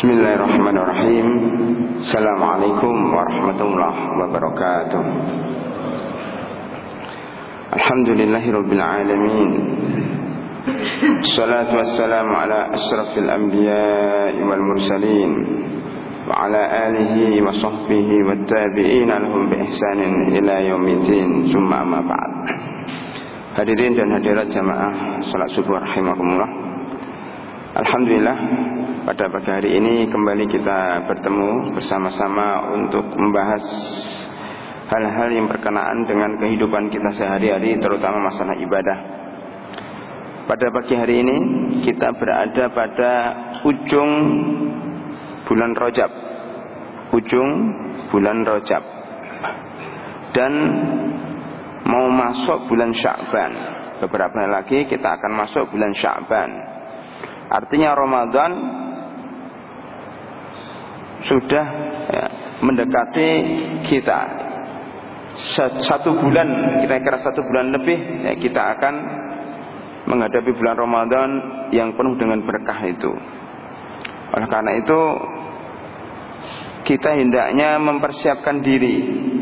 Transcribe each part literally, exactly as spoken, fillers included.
Bismillahirrahmanirrahim. Assalamualaikum warahmatullahi wabarakatuh. Alhamdulillahirabbil alamin. Assalatu wassalamu ala asyrafil anbiya'i wal mursalin wa ala alihi wa sahbihi wat tabi'in lahum bi ihsanin ila yaumiddin. Tsumma amma ba'd. Hadirin dan hadirat jamaah salat subuh rahimakumullah. Alhamdulillah, pada pagi hari ini kembali kita bertemu bersama-sama untuk membahas hal-hal yang berkenaan dengan kehidupan kita sehari-hari, terutama masalah ibadah. Pada pagi hari ini kita berada pada ujung bulan Rajab, ujung bulan Rajab, dan mau masuk bulan Sya'ban. Beberapa hari lagi kita akan masuk bulan Sya'ban. Artinya Ramadan sudah ya, mendekati kita. Satu bulan, kira-kira satu bulan lebih ya, kita akan menghadapi bulan Ramadan yang penuh dengan berkah itu. Oleh karena itu kita hendaknya mempersiapkan diri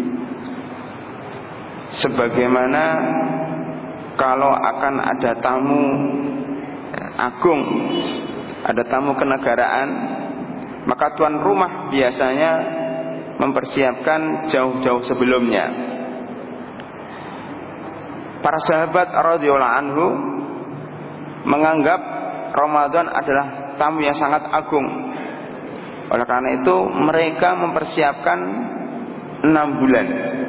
sebagaimana kalau akan ada tamu agung, ada tamu kenegaraan, maka tuan rumah biasanya mempersiapkan jauh-jauh sebelumnya. Para sahabat radhiyallahu anhu menganggap Ramadan adalah tamu yang sangat agung. Oleh karena itu mereka mempersiapkan enam bulan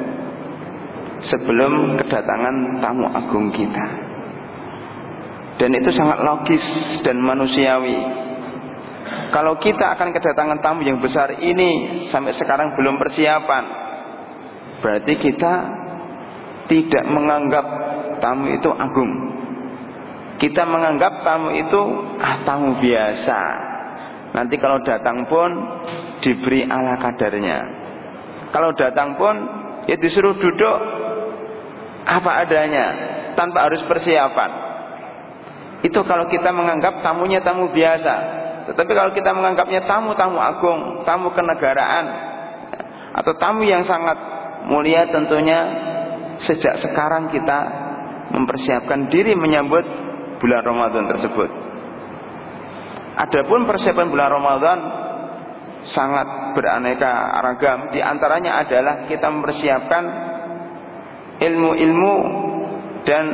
sebelum kedatangan tamu agung kita. Dan itu sangat logis dan manusiawi. Kalau kita akan kedatangan tamu yang besar ini sampai sekarang belum persiapan, berarti kita tidak menganggap tamu itu agung. Kita menganggap tamu itu ah, tamu biasa. Nanti kalau datang pun diberi ala kadarnya. Kalau datang pun ya disuruh duduk apa adanya, tanpa harus persiapan. Itu kalau kita menganggap tamunya tamu biasa. Tetapi kalau kita menganggapnya tamu-tamu agung, tamu kenegaraan, atau tamu yang sangat mulia, tentunya sejak sekarang kita mempersiapkan diri menyambut bulan Ramadan tersebut. Adapun persiapan bulan Ramadan sangat beraneka ragam. Di antaranya adalah kita mempersiapkan ilmu-ilmu dan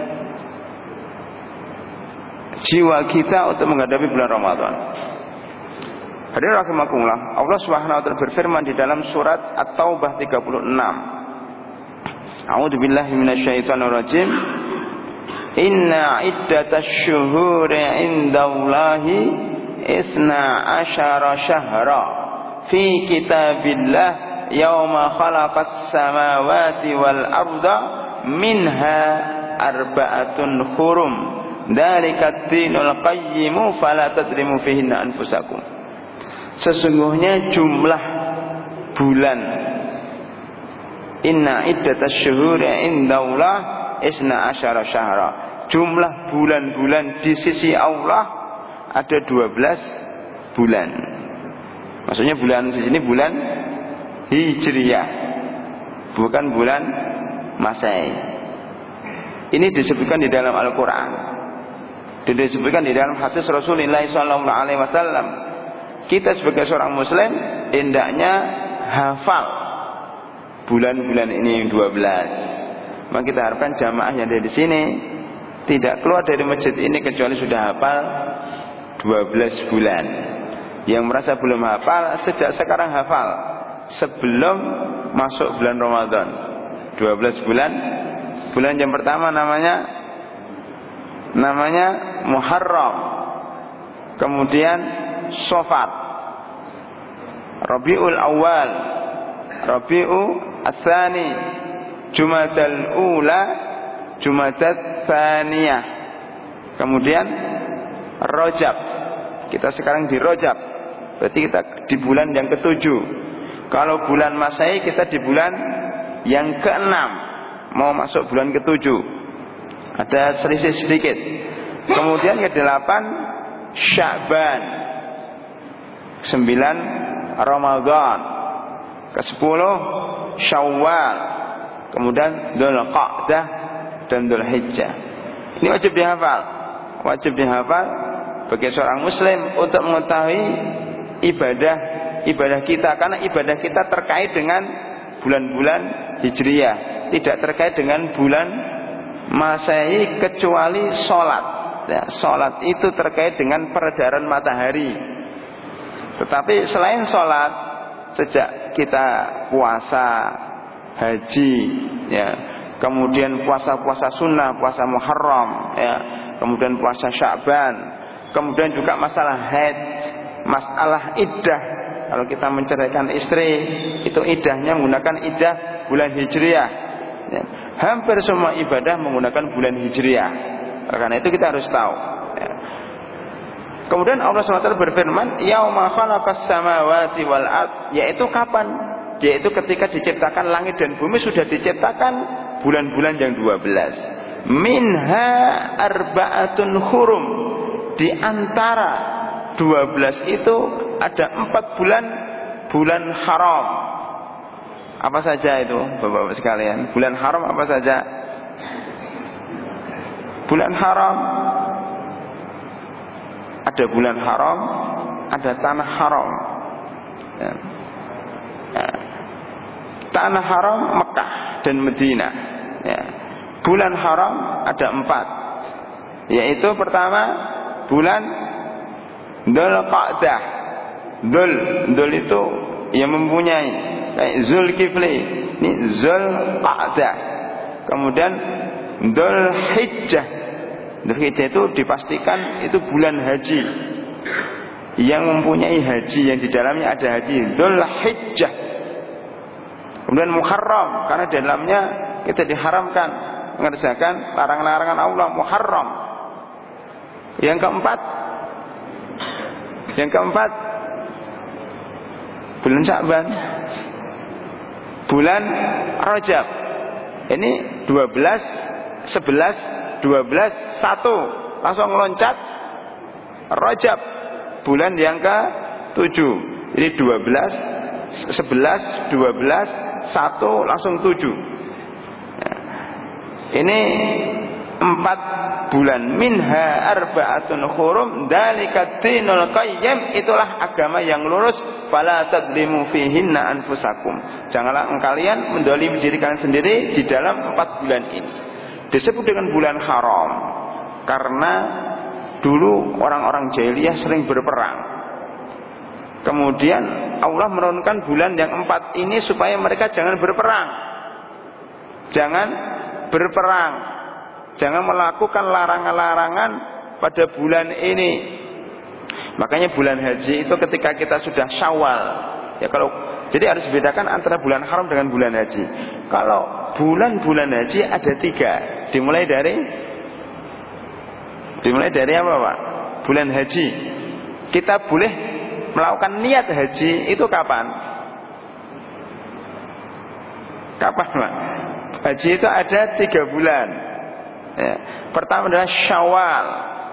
jiwa kita untuk menghadapi bulan Ramadan. Hadirin rahimakumullah, Allah Subhanahu wa taala berfirman di dalam surat At-Taubah tiga puluh enam. A'udzu billahi minasyaitonir rajim. Inna iddatasy syuhuri 'indallahi isna asyara syahra fi kitabillah yauma khalaqas samawati wal arda minha arba'atun hurum. Dzalika dinul qayyimu fala tadrimu fihinna anfusakum. Sesungguhnya jumlah bulan, inna iddatasy syuhuri 'indallah isna asyara syahra. Jumlah bulan-bulan di sisi Allah ada dua belas bulan. Maksudnya bulan di sini bulan Hijriyah, bukan bulan Masehi. Ini disebutkan di dalam Al-Qur'an. Dan disebutkan di dalam hadis Rasulullah shallallahu alaihi wasallam. Kita sebagai seorang muslim hendaknya hafal bulan-bulan ini yang dua belas. Maka kita harapkan jamaah yang ada di sini tidak keluar dari masjid ini kecuali sudah hafal dua belas bulan. Yang merasa belum hafal, sejak sekarang hafal sebelum masuk bulan Ramadan. dua belas bulan. Bulan yang pertama namanya namanya Muharram, kemudian Safar, Rabiul Awal, Rabiul Tsani, Jumadal Ula, Jumadat Tsaniyah, kemudian Rajab. Kita sekarang di Rajab, berarti kita di bulan yang ketujuh. Kalau bulan Masehi kita di bulan yang keenam, mau masuk bulan ketujuh. Ada selisih sedikit. Kemudian ke delapan Sya'ban. Sembilan Ramadan. Kesepuluh Syawal. Kemudian Dzulqa'dah dan Dzulhijjah. Ini wajib dihafal. Wajib dihafal bagi seorang muslim untuk mengetahui ibadah ibadah kita, karena ibadah kita terkait dengan bulan-bulan Hijriyah, tidak terkait dengan bulan Masehi kecuali sholat. Ya, sholat itu terkait dengan peredaran matahari. Tetapi selain sholat, sejak kita puasa, haji, ya, kemudian puasa-puasa sunnah, puasa Muharram, ya, kemudian puasa Sya'ban, kemudian juga masalah haid, masalah iddah. Kalau kita menceraikan istri, itu iddahnya menggunakan iddah bulan Hijriyah, ya. Hampir semua ibadah menggunakan bulan Hijriyah. Karena itu kita harus tahu, ya. Kemudian Allah subhanahu wa taala berfirman, yauma khalaqas samawati wal ard, yaitu kapan? Yaitu ketika diciptakan langit dan bumi, sudah diciptakan bulan-bulan yang dua belas. Minha arba'atun hurum, di antara dua belas itu ada empat bulan bulan haram. Apa saja itu, Bapak-bapak sekalian? Bulan haram apa saja? Bulan haram, ada bulan haram, ada tanah haram, ya. Ya. Tanah haram Mekah dan Madinah, ya. Bulan haram ada empat, yaitu pertama bulan Dzulqa'dah. Dzul, Dzul itu yang mempunyai, kayak Zulkifli, ini Dzulqa'dah. Kemudian Dzulhijjah. Dzulhijjah itu dipastikan itu bulan haji, yang mempunyai haji, yang di dalamnya ada haji, Dzulhijjah. Kemudian Muharram, karena di dalamnya kita diharamkan mengerjakan larangan-larangan Allah, Muharram. Yang keempat, yang keempat bulan Sya'ban, bulan Rajab. Ini dua belas, sebelas, dua belas, satu, langsung loncat Rajab, bulan yang ke tujuh. Jadi dua belas, sebelas, dua belas, satu, langsung tujuh. Ya. Ini empat bulan. Minha arba'atun hurum dzalika dinul qayyim, itulah agama yang lurus. Fala tadlimu fihinna anfusakum, janganlah kalian mendolimi diri kalian sendiri di dalam empat bulan ini. Disebut dengan bulan haram karena dulu orang-orang jahiliyah sering berperang. Kemudian Allah menurunkan bulan yang empat ini supaya mereka jangan berperang, jangan berperang, jangan melakukan larangan-larangan pada bulan ini. Makanya bulan haji itu ketika kita sudah Syawal, ya, kalau jadi harus bedakan antara bulan haram dengan bulan haji. Kalau bulan-bulan haji ada tiga, dimulai dari dimulai dari apa, Pak? Bulan haji. Kita boleh melakukan niat haji itu kapan? Kapan, Pak? Haji itu ada tiga bulan. Ya. Pertama adalah Syawal,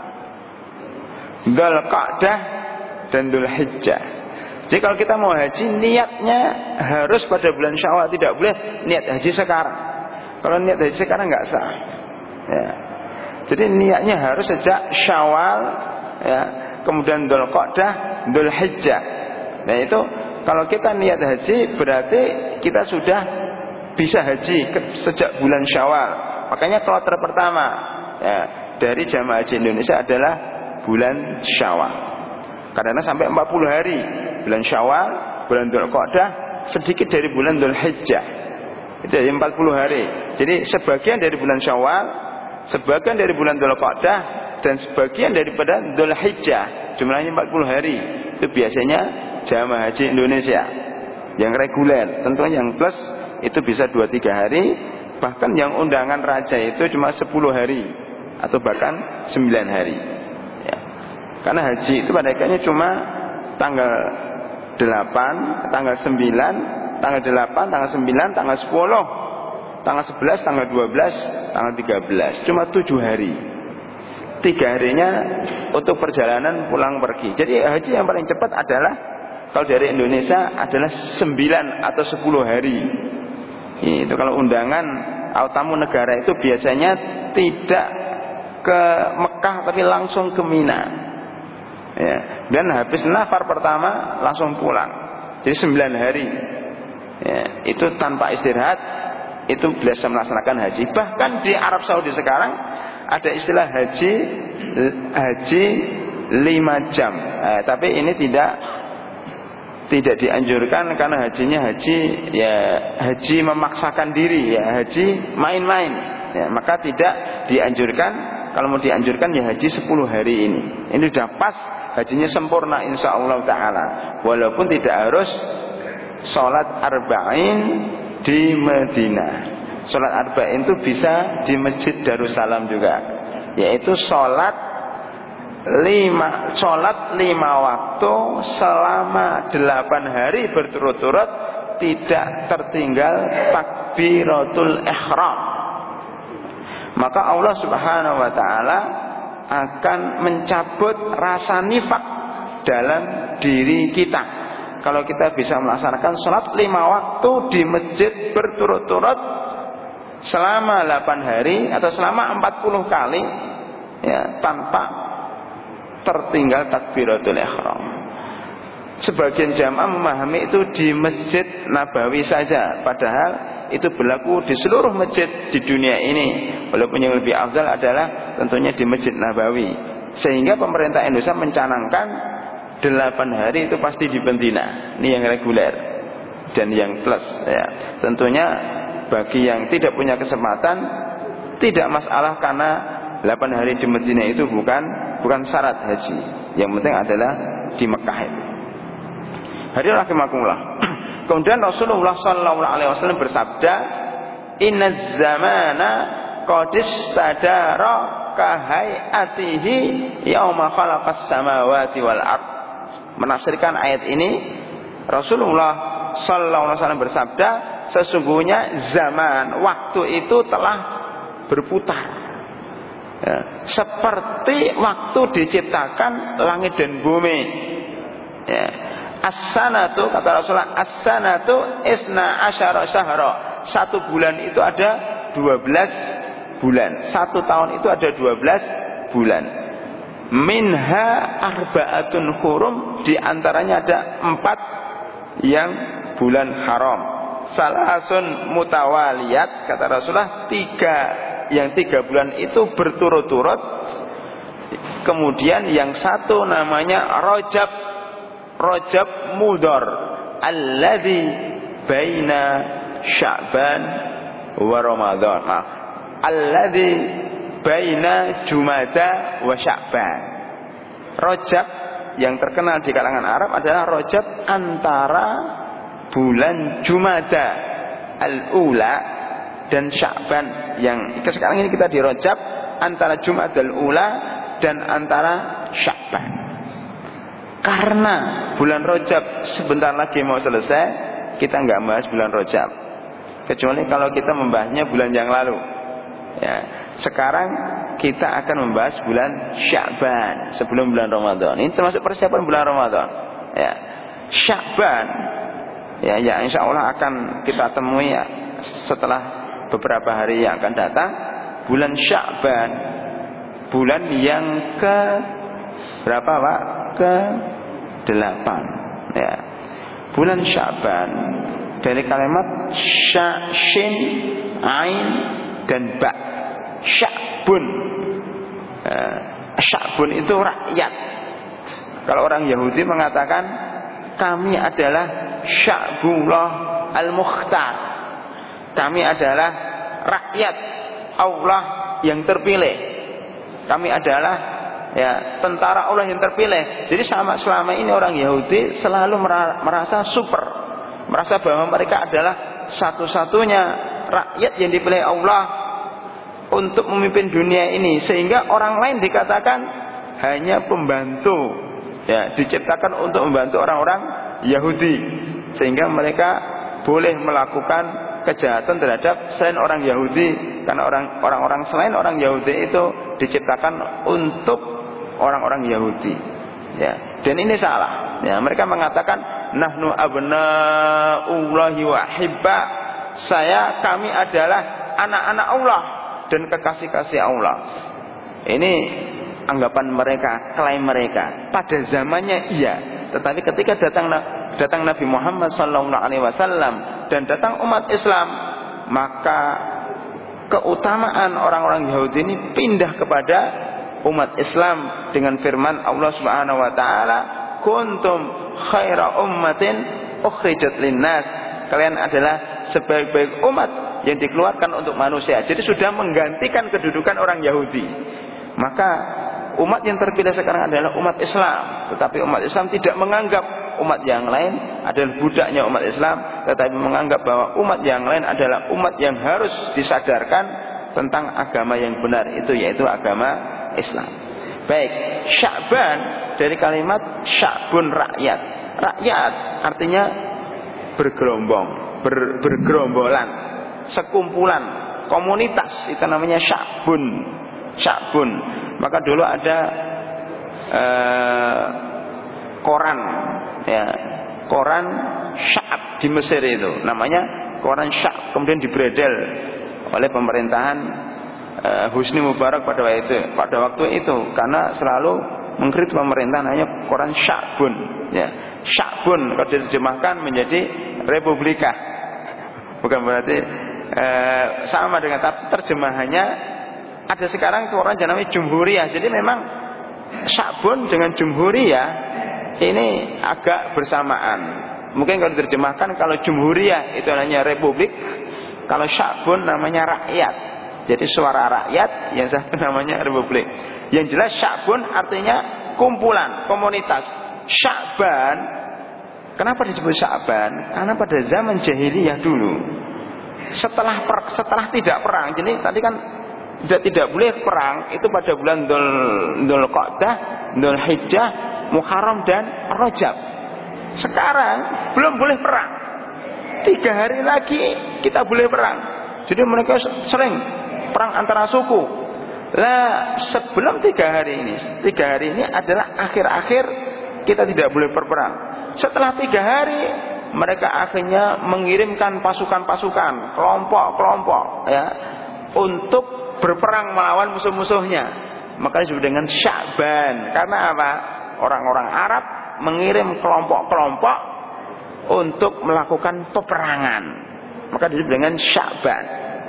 Dzulqa'dah dan Dzulhijjah. Jadi kalau kita mau haji, niatnya harus pada bulan Syawal, tidak boleh niat haji sekarang. Kalau niat haji sekarang nggak sah. Ya. Jadi niatnya harus sejak Syawal, ya, kemudian Dzulqa'dah, Dzulhijjah. Nah itu kalau kita niat haji berarti kita sudah bisa haji sejak bulan Syawal. Makanya kloter pertama, ya, dari jamaah haji Indonesia adalah bulan Syawal. Karena sampai empat puluh hari. Bulan Syawal, bulan Dzulqa'dah, sedikit dari bulan Dzulhijjah. Itu jadi empat puluh hari. Jadi sebagian dari bulan Syawal, sebagian dari bulan Dzulqa'dah, dan sebagian daripada Dzulhijjah. Jumlahnya empat puluh hari. Itu biasanya jamaah haji Indonesia yang reguler. Tentunya yang plus itu bisa dua tiga hari. Bahkan yang undangan raja itu cuma sepuluh hari atau bahkan sembilan hari. Karena haji itu pada akhirnya cuma tanggal delapan, tanggal sembilan, tanggal delapan, tanggal sembilan, tanggal sepuluh, tanggal sebelas, tanggal dua belas, tanggal tiga belas. Cuma tujuh hari. Tiga harinya untuk perjalanan pulang pergi. Jadi haji yang paling cepat adalah Kalau dari Indonesia adalah sembilan atau sepuluh hari. Itu kalau undangan atau tamu negara itu biasanya tidak ke Mekah tapi langsung ke Mina. Ya. Dan habis nafar pertama langsung pulang. Jadi sembilan hari. Ya, itu tanpa istirahat, itu biasa melaksanakan haji. Bahkan di Arab Saudi sekarang ada istilah haji haji lima jam. Eh, tapi ini tidak tidak dianjurkan karena hajinya haji ya haji memaksakan diri ya haji main-main. Ya, maka tidak dianjurkan. Kalau mau dianjurkan ya haji sepuluh hari ini. Ini sudah pas, hajinya sempurna insyaallah taala. Walaupun tidak harus salat arba'in di Madinah. Salat arba'in itu bisa di Masjid Darussalam juga. Yaitu salat lima salat lima waktu selama delapan hari berturut-turut, tidak tertinggal takbiratul ihram. Maka Allah Subhanahu wa taala akan mencabut rasa nifak dalam diri kita kalau kita bisa melaksanakan salat lima waktu di masjid berturut-turut selama delapan hari atau selama empat puluh kali ya, tanpa tertinggal takbiratul ihram. Sebagian jamaah memahami itu di Masjid Nabawi saja, padahal itu berlaku di seluruh masjid di dunia ini. Walaupun yang lebih afdal adalah tentunya di Masjid Nabawi. Sehingga pemerintah Indonesia mencanangkan delapan hari itu pasti di betina. Ini yang reguler dan yang plus ya. Tentunya bagi yang tidak punya kesempatan tidak masalah karena delapan hari di Madinah itu bukan bukan syarat haji. Yang penting adalah di Mekah itu. Hadirin rahimakumullah. Kemudian Rasulullah sallallahu alaihi wasallam bersabda, "Inna zamana qad istadara ka hayatihi yauma khalaqas samawati wal ard." Menafsirkan ayat ini, Rasulullah sallallahu alaihi wasallam bersabda, sesungguhnya zaman waktu itu telah berputar. Ya, seperti waktu diciptakan langit dan bumi. Ya. As-sanatu, kata Rasulullah, as-sanatu isna asyara syahra. Satu bulan itu ada dua belas bulan. Satu tahun itu ada dua belas bulan. Minha arba'atun hurum, di antaranya ada empat yang bulan haram. Salasun mutawaliyat, kata Rasulullah, tiga yang tiga bulan itu berturut-turut. Kemudian yang satu namanya Rajab. Rajab Mudhar alladzi baina Sya'ban wa Ramadan. Nah, alladzi baina Jumada wa Sya'ban. Rajab yang terkenal di kalangan Arab adalah Rajab antara bulan Jumada al-Ula dan Sya'ban. Yang sekarang ini kita di Rajab antara Jumada al-Ula dan antara Sya'ban. Karena bulan Rajab sebentar lagi mau selesai, kita nggak bahas bulan Rajab. Kecuali kalau kita membahasnya bulan yang lalu. Ya, sekarang kita akan membahas bulan Sya'ban sebelum bulan Ramadan. Ini termasuk persiapan bulan Ramadan. Ya, Sya'ban, ya, ya insya Allah akan kita temui ya, setelah beberapa hari yang akan datang. Bulan Sya'ban, bulan yang ke berapa Pak? Ke delapan ya. Bulan Sya'ban dari kalimat sya, shin, ain dan ba. Sya'bun. uh, Sya'bun itu rakyat. Kalau orang Yahudi mengatakan kami adalah Sya'bullah al-Mukhtar, kami adalah rakyat Allah yang terpilih, kami adalah ya tentara Allah yang terpilih. Jadi sama selama ini orang Yahudi selalu merasa super, merasa bahwa mereka adalah satu-satunya rakyat yang dipilih Allah untuk memimpin dunia ini, sehingga orang lain dikatakan hanya pembantu, ya diciptakan untuk membantu orang-orang Yahudi, sehingga mereka boleh melakukan kejahatan terhadap selain orang Yahudi, karena orang orang-orang selain orang Yahudi itu diciptakan untuk orang-orang Yahudi, ya. Dan ini salah. Ya, mereka mengatakan nahnu abnaullahi wa hibba. Saya kami adalah anak-anak Allah dan kekasih-kasih Allah. Ini anggapan mereka, klaim mereka. Pada zamannya iya, tetapi ketika datang datang Nabi Muhammad sallallahu alaihi wasallam dan datang umat Islam, maka keutamaan orang-orang Yahudi ini pindah kepada umat Islam dengan firman Allah Subhanahu wa taala, kuntum khaira ummatin ukhrijat linnas. Kalian adalah sebaik-baik umat yang dikeluarkan untuk manusia. Jadi sudah menggantikan kedudukan orang Yahudi. Maka umat yang terpilih sekarang adalah umat Islam. Tetapi umat Islam tidak menganggap umat yang lain adalah budaknya umat Islam, tetapi menganggap bahwa umat yang lain adalah umat yang harus disadarkan tentang agama yang benar, itu yaitu agama Islam. Baik, Sya'ban dari kalimat sya'bun rakyat. Rakyat artinya bergerombol, ber, bergerombolan, sekumpulan, komunitas, itu namanya sya'bun. Sya'bun. Maka dulu ada uh, koran, ya, koran Sya'ab di Mesir itu, namanya koran Sya'ab, kemudian dibredel oleh pemerintahan uh, Husni Mubarak pada waktu itu, pada waktu itu karena selalu mengkritik pemerintahan hanya koran Sya'bun, ya. Sya'bun kalau diterjemahkan menjadi Republika, bukan berarti uh, sama dengan, tapi terjemahannya ada sekarang koran namanya Jumhuriyah. Jadi memang Sya'bun dengan Jumhuriyah ini agak bersamaan. Mungkin kalau diterjemahkan, kalau Jumhuriyah itu namanya Republik, kalau Sya'bun namanya rakyat. Jadi suara rakyat, yang satu namanya Republik. Yang jelas Sya'bun artinya kumpulan, komunitas. Sya'ban, kenapa disebut Sya'ban? Karena pada zaman jahiliyah dulu, setelah per, setelah tidak perang, jadi tadi kan tidak tidak boleh perang itu pada bulan Dzul Dzulqa'dah, Dzulhijjah, Muharram dan Rajab. Sekarang belum boleh perang. Tiga hari lagi kita boleh perang. Jadi mereka sering perang antara suku. Lah sebelum tiga hari ini, tiga hari ini adalah akhir-akhir kita tidak boleh berperang. Setelah tiga hari mereka akhirnya mengirimkan pasukan-pasukan, kelompok-kelompok, ya, untuk berperang melawan musuh-musuhnya. Maka disebut dengan Sya'ban. Karena apa? Orang-orang Arab mengirim kelompok-kelompok untuk melakukan peperangan. Maka disebut dengan Sya'ban.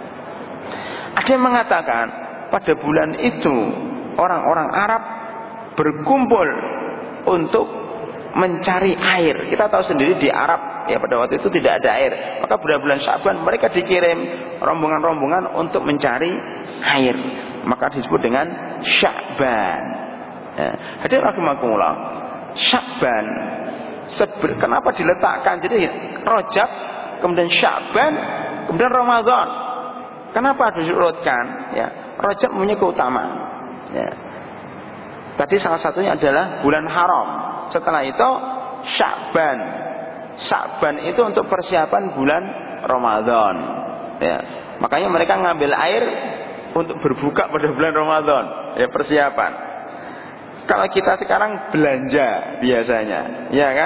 Ada yang mengatakan pada bulan itu orang-orang Arab berkumpul untuk mencari air. Kita tahu sendiri di Arab, ya, pada waktu itu tidak ada air. Maka pada bulan Sya'ban mereka dikirim rombongan-rombongan untuk mencari air. Maka disebut dengan Sya'ban. Ya. Hadirin rahimakumullah, Sya'ban seber, kenapa diletakkan? Jadi Rajab, kemudian Sya'ban, kemudian Ramadan. Kenapa diurutkan? Ya, Rajab punya keutamaan. Ya. Tadi salah satunya adalah bulan haram. Setelah itu Sya'ban. Sya'ban itu untuk persiapan bulan Ramadan. Ya. Makanya mereka ngambil air untuk berbuka pada bulan Ramadan. Ya, persiapan. Kalau kita sekarang belanja biasanya, ya kan?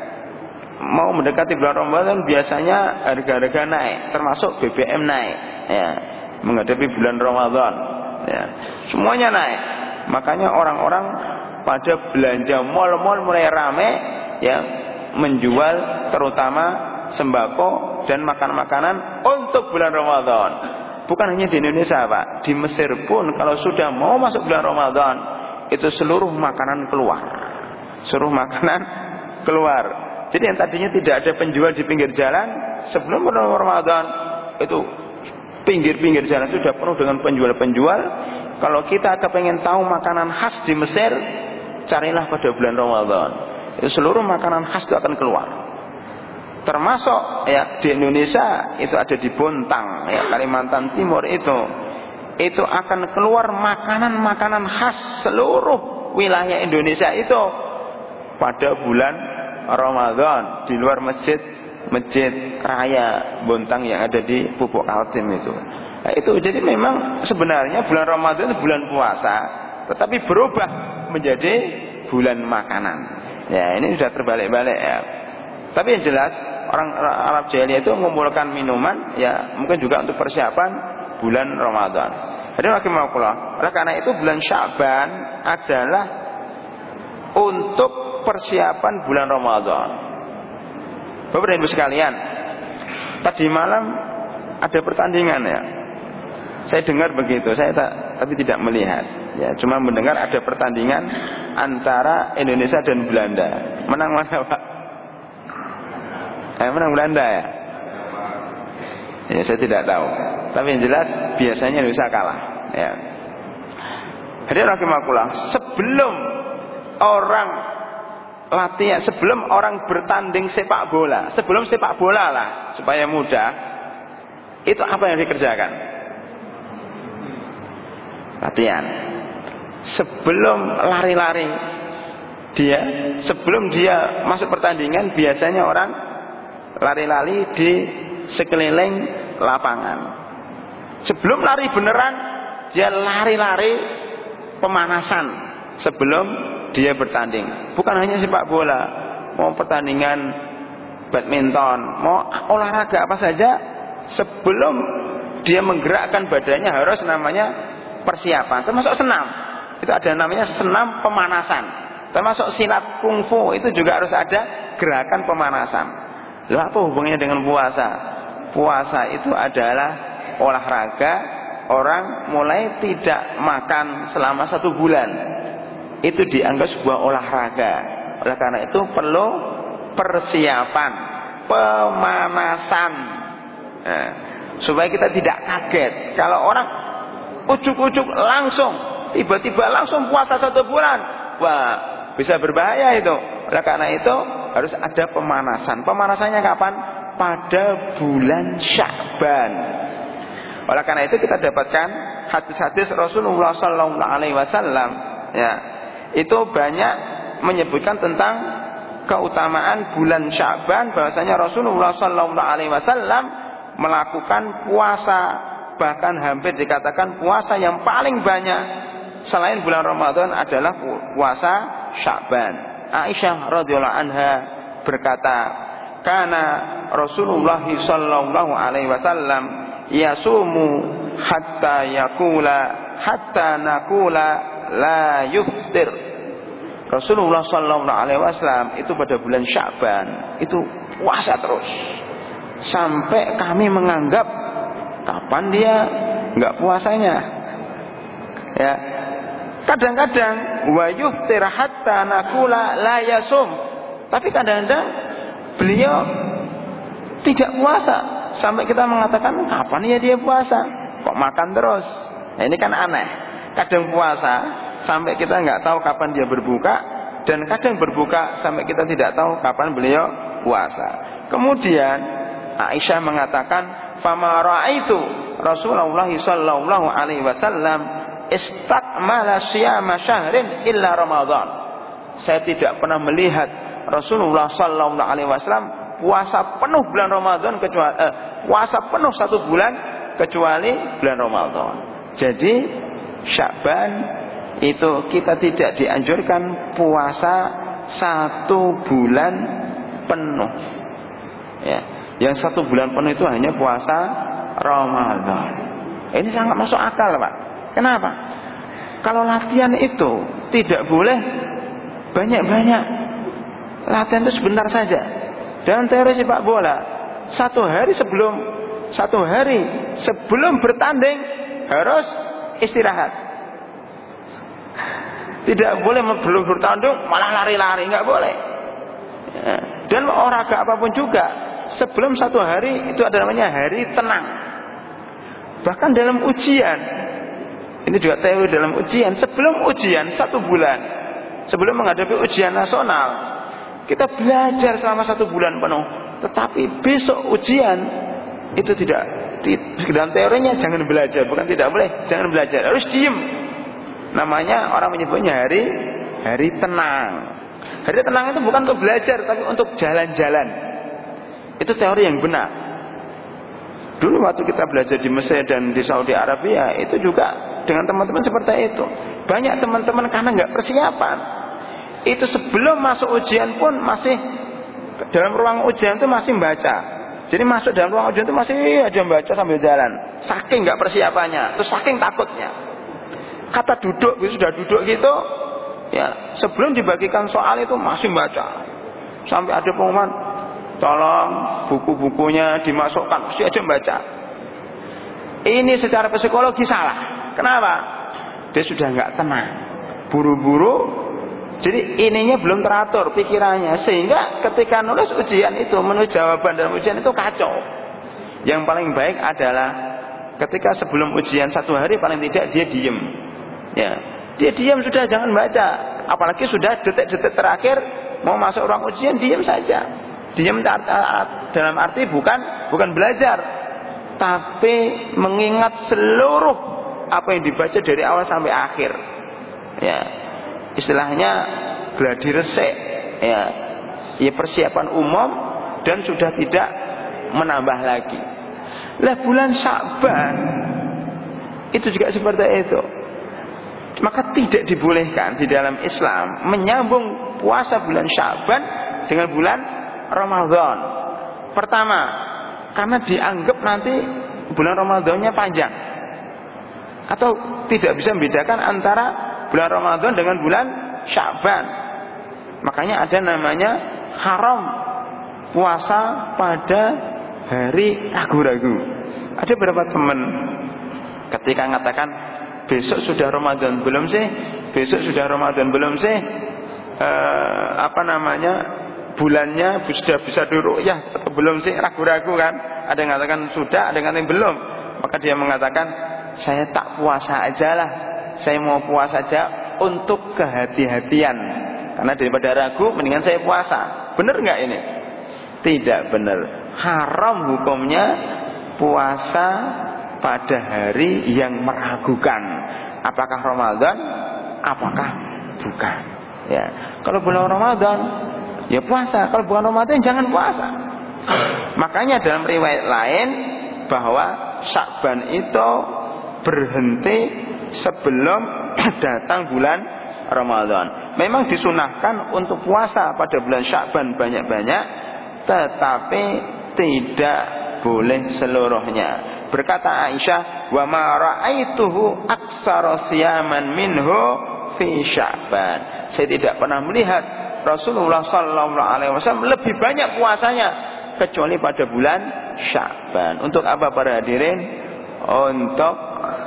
Mau mendekati bulan Ramadan biasanya harga-harga naik, termasuk B B M naik, ya. Menghadapi bulan Ramadan, ya. Semuanya naik. Makanya orang-orang pada belanja, mal-mal mulai rame, ya, menjual terutama sembako dan makan-makanan untuk bulan Ramadan. Bukan hanya di Indonesia, Pak. Di Mesir pun kalau sudah mau masuk bulan Ramadan, itu seluruh makanan keluar. Seluruh makanan keluar. Jadi yang tadinya tidak ada penjual di pinggir jalan, sebelum bulan Ramadan itu pinggir-pinggir jalan itu sudah penuh dengan penjual-penjual. Kalau kita kepengen tahu makanan khas di Mesir, carilah pada bulan Ramadan. Itu seluruh makanan khas itu akan keluar. Termasuk, ya, di Indonesia itu ada di Bontang, ya, Kalimantan Timur itu, itu akan keluar makanan-makanan khas seluruh wilayah Indonesia itu pada bulan Ramadan di luar masjid masjid raya Bontang yang ada di Pupuk Kaltim itu. Nah, itu jadi memang sebenarnya bulan Ramadan itu bulan puasa, tetapi berubah menjadi bulan makanan. Ya, ini sudah terbalik-balik, ya. Tapi yang jelas orang Arab jahiliyah itu mengumpulkan minuman ya mungkin juga untuk persiapan bulan Ramadan. Jadi rahimakumullah. Oleh karena itu bulan Sya'ban adalah untuk persiapan bulan Ramadan. Bapak dan Ibu sekalian, tadi malam ada pertandingan ya. Saya dengar begitu, saya tak, tapi tidak melihat. Ya, cuma mendengar ada pertandingan antara Indonesia dan Belanda. Menang mana, Pak? Eh, menang Belanda ya? Ya, saya tidak tahu. Tapi yang jelas biasanya Indonesia kalah. Ya. Hadirin rahimakumullah, sebelum orang latihan, sebelum orang bertanding sepak bola, sebelum sepak bola lah supaya mudah, itu apa yang dikerjakan? Latihan. Sebelum lari-lari dia, sebelum dia masuk pertandingan, biasanya orang lari-lari di sekeliling lapangan. Sebelum lari beneran, dia lari-lari pemanasan sebelum dia bertanding. Bukan hanya sepak bola, mau pertandingan badminton, mau olahraga apa saja, sebelum dia menggerakkan badannya harus namanya persiapan. Termasuk senam, itu ada namanya senam pemanasan. Termasuk silat kungfu itu juga harus ada gerakan pemanasan. Lalu apa hubungannya dengan puasa? Puasa itu adalah olahraga. Orang mulai tidak makan selama satu bulan, itu dianggap sebuah olahraga. Oleh karena itu perlu persiapan, pemanasan, nah, supaya kita tidak kaget. Kalau orang ujuk-ujuk langsung, tiba-tiba langsung puasa satu bulan, wah bisa berbahaya itu. Oleh karena itu harus ada pemanasan. Pemanasannya kapan? Pada bulan Sya'ban. Oleh karena itu kita dapatkan hadis-hadis Rasulullah Sallallahu Alaihi Wasallam, ya, itu banyak menyebutkan tentang keutamaan bulan Sya'ban. Bahwasanya Rasulullah Sallallahu Alaihi Wasallam melakukan puasa, bahkan hampir dikatakan puasa yang paling banyak selain bulan Ramadan adalah puasa Sya'ban. Aisyah radhiyallahu anha berkata, "Kana Rasulullah Sallallahu Alaihi Wasallam yasumu hatta yakula hatta nakula la yuftir." Rasulullah sallallahu alaihi wasallam itu pada bulan Sya'ban itu puasa terus sampai kami menganggap kapan dia enggak puasanya. Ya. Kadang-kadang wa yuftir hatta nakula la yasum. Tapi kadang-kadang beliau tidak puasa sampai kita mengatakan kapan ya dia puasa, kok makan terus. Nah, ini kan aneh. Kadang puasa sampai kita nggak tahu kapan dia berbuka, dan kadang berbuka sampai kita tidak tahu kapan beliau puasa. Kemudian Aisyah mengatakan, "Fama ra'aitu Rasulullah sallallahu alaihi wasallam istakmala siyama syahrin illa Ramadan." Saya tidak pernah melihat Rasulullah sallallahu alaihi wasallam puasa penuh bulan Ramadan kecuali eh, puasa penuh satu bulan kecuali bulan Ramadan. Jadi Sya'ban itu kita tidak dianjurkan puasa satu bulan penuh. Ya, yang satu bulan penuh itu hanya puasa Ramadan. Ini sangat masuk akal, Pak. Kenapa? Kalau latihan itu tidak boleh banyak-banyak. Latihan itu sebentar saja. Dan teori sepak bola, satu hari sebelum satu hari sebelum bertanding harus istirahat. Tidak boleh belum bertanding malah lari-lari, nggak boleh. Dan olahraga apapun juga sebelum satu hari itu ada namanya hari tenang. Bahkan dalam ujian, ini juga teori dalam ujian, sebelum ujian satu bulan, sebelum menghadapi ujian nasional, kita belajar selama satu bulan penuh. Tetapi besok ujian itu tidak, dalam teorinya jangan belajar, bukan tidak boleh, jangan belajar, harus diem. Namanya orang menyebutnya hari hari tenang. Hari tenang itu bukan untuk belajar, tapi untuk jalan-jalan. Itu teori yang benar. Dulu waktu kita belajar di Mesir dan di Saudi Arabia, itu juga dengan teman-teman seperti itu. Banyak teman-teman karena nggak persiapan, itu sebelum masuk ujian pun masih dalam ruang ujian itu masih membaca. Jadi masuk dalam ruang ujian itu masih aja membaca sambil jalan. Saking nggak persiapannya, terus saking takutnya. Kata duduk, sudah duduk gitu, ya sebelum dibagikan soal itu masih membaca. Sampai ada pengumuman, tolong buku-bukunya dimasukkan, masih aja membaca. Ini secara psikologi salah. Kenapa? Dia sudah nggak tenang, buru-buru. Jadi ininya belum teratur pikirannya, sehingga ketika nulis ujian itu, menulis jawaban dalam ujian itu kacau. Yang paling baik adalah ketika sebelum ujian satu hari paling tidak dia diem, ya dia diam sudah, jangan baca. Apalagi sudah detik-detik terakhir mau masuk ruang ujian, diam saja. Diam dalam arti bukan bukan belajar, tapi mengingat seluruh apa yang dibaca dari awal sampai akhir. Ya, istilahnya gladi resik, ya, ya persiapan umum dan sudah tidak menambah lagi. Lah bulan Sya'ban itu juga seperti itu. Maka tidak dibolehkan di dalam Islam menyambung puasa bulan Sya'ban dengan bulan Ramadan. Pertama, karena dianggap nanti bulan Ramadannya panjang, atau tidak bisa membedakan antara bulan Ramadan dengan bulan Sya'ban. Makanya ada namanya haram puasa pada hari ragu-ragu. Ada beberapa teman ketika mengatakan besok sudah Ramadan belum sih? Besok sudah Ramadan belum sih? Eh, apa namanya? Bulannya sudah bisa diru'yah atau belum sih? Ragu-ragu kan? Ada yang mengatakan sudah, ada yang mengatakan belum. Maka dia mengatakan, saya tak puasa aja lah. Saya mau puasa saja untuk kehati-hatian. Karena daripada ragu, mendingan saya puasa. Benar nggak ini? Tidak benar. Haram hukumnya puasa pada hari yang meragukan. Apakah Ramadan? Apakah bukan? Ya, kalau bulan Ramadan, ya puasa. Kalau bukan Ramadan, jangan puasa. Makanya dalam riwayat lain bahwa Sya'ban itu berhenti sebelum datang bulan Ramadan. Memang disunahkan untuk puasa pada bulan Sya'ban banyak-banyak, tetapi tidak boleh seluruhnya. Berkata Aisyah, wa ma ra'aituhu aktsara siyaman minhu fi Sya'ban. Saya tidak pernah melihat Rasulullah sallallahu alaihi wasallam lebih banyak puasanya kecuali pada bulan Sya'ban. Untuk apa para hadirin? Untuk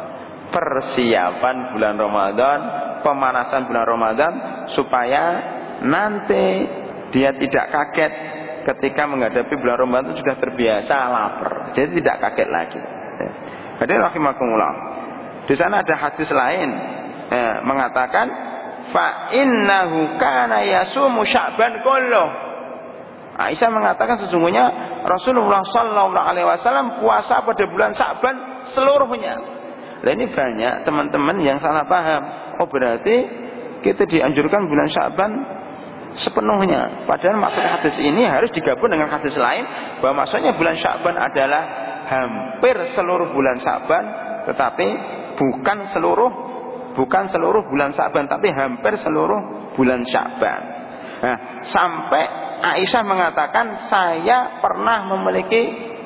persiapan bulan Ramadan, pemanasan bulan Ramadan, supaya nanti dia tidak kaget ketika menghadapi bulan Ramadan itu sudah terbiasa lapar. Jadi tidak kaget lagi. Hadirin rahimakumullah. Di sana ada hadis lain eh, mengatakan fa innahu kana yasumu Sya'ban kulluh. Aisyah mengatakan sesungguhnya Rasulullah sallallahu alaihi wasallam puasa pada bulan Sya'ban seluruhnya. Nah ini banyak teman-teman yang salah paham. Oh berarti kita dianjurkan bulan Sya'ban sepenuhnya. Padahal maksud hadis ini harus digabung dengan hadis lain, bahwa maksudnya bulan Sya'ban adalah hampir seluruh bulan Sya'ban, tetapi bukan seluruh bukan seluruh bulan Sya'ban, tapi hampir seluruh bulan Sya'ban. Nah, sampai Aisyah mengatakan, saya pernah memiliki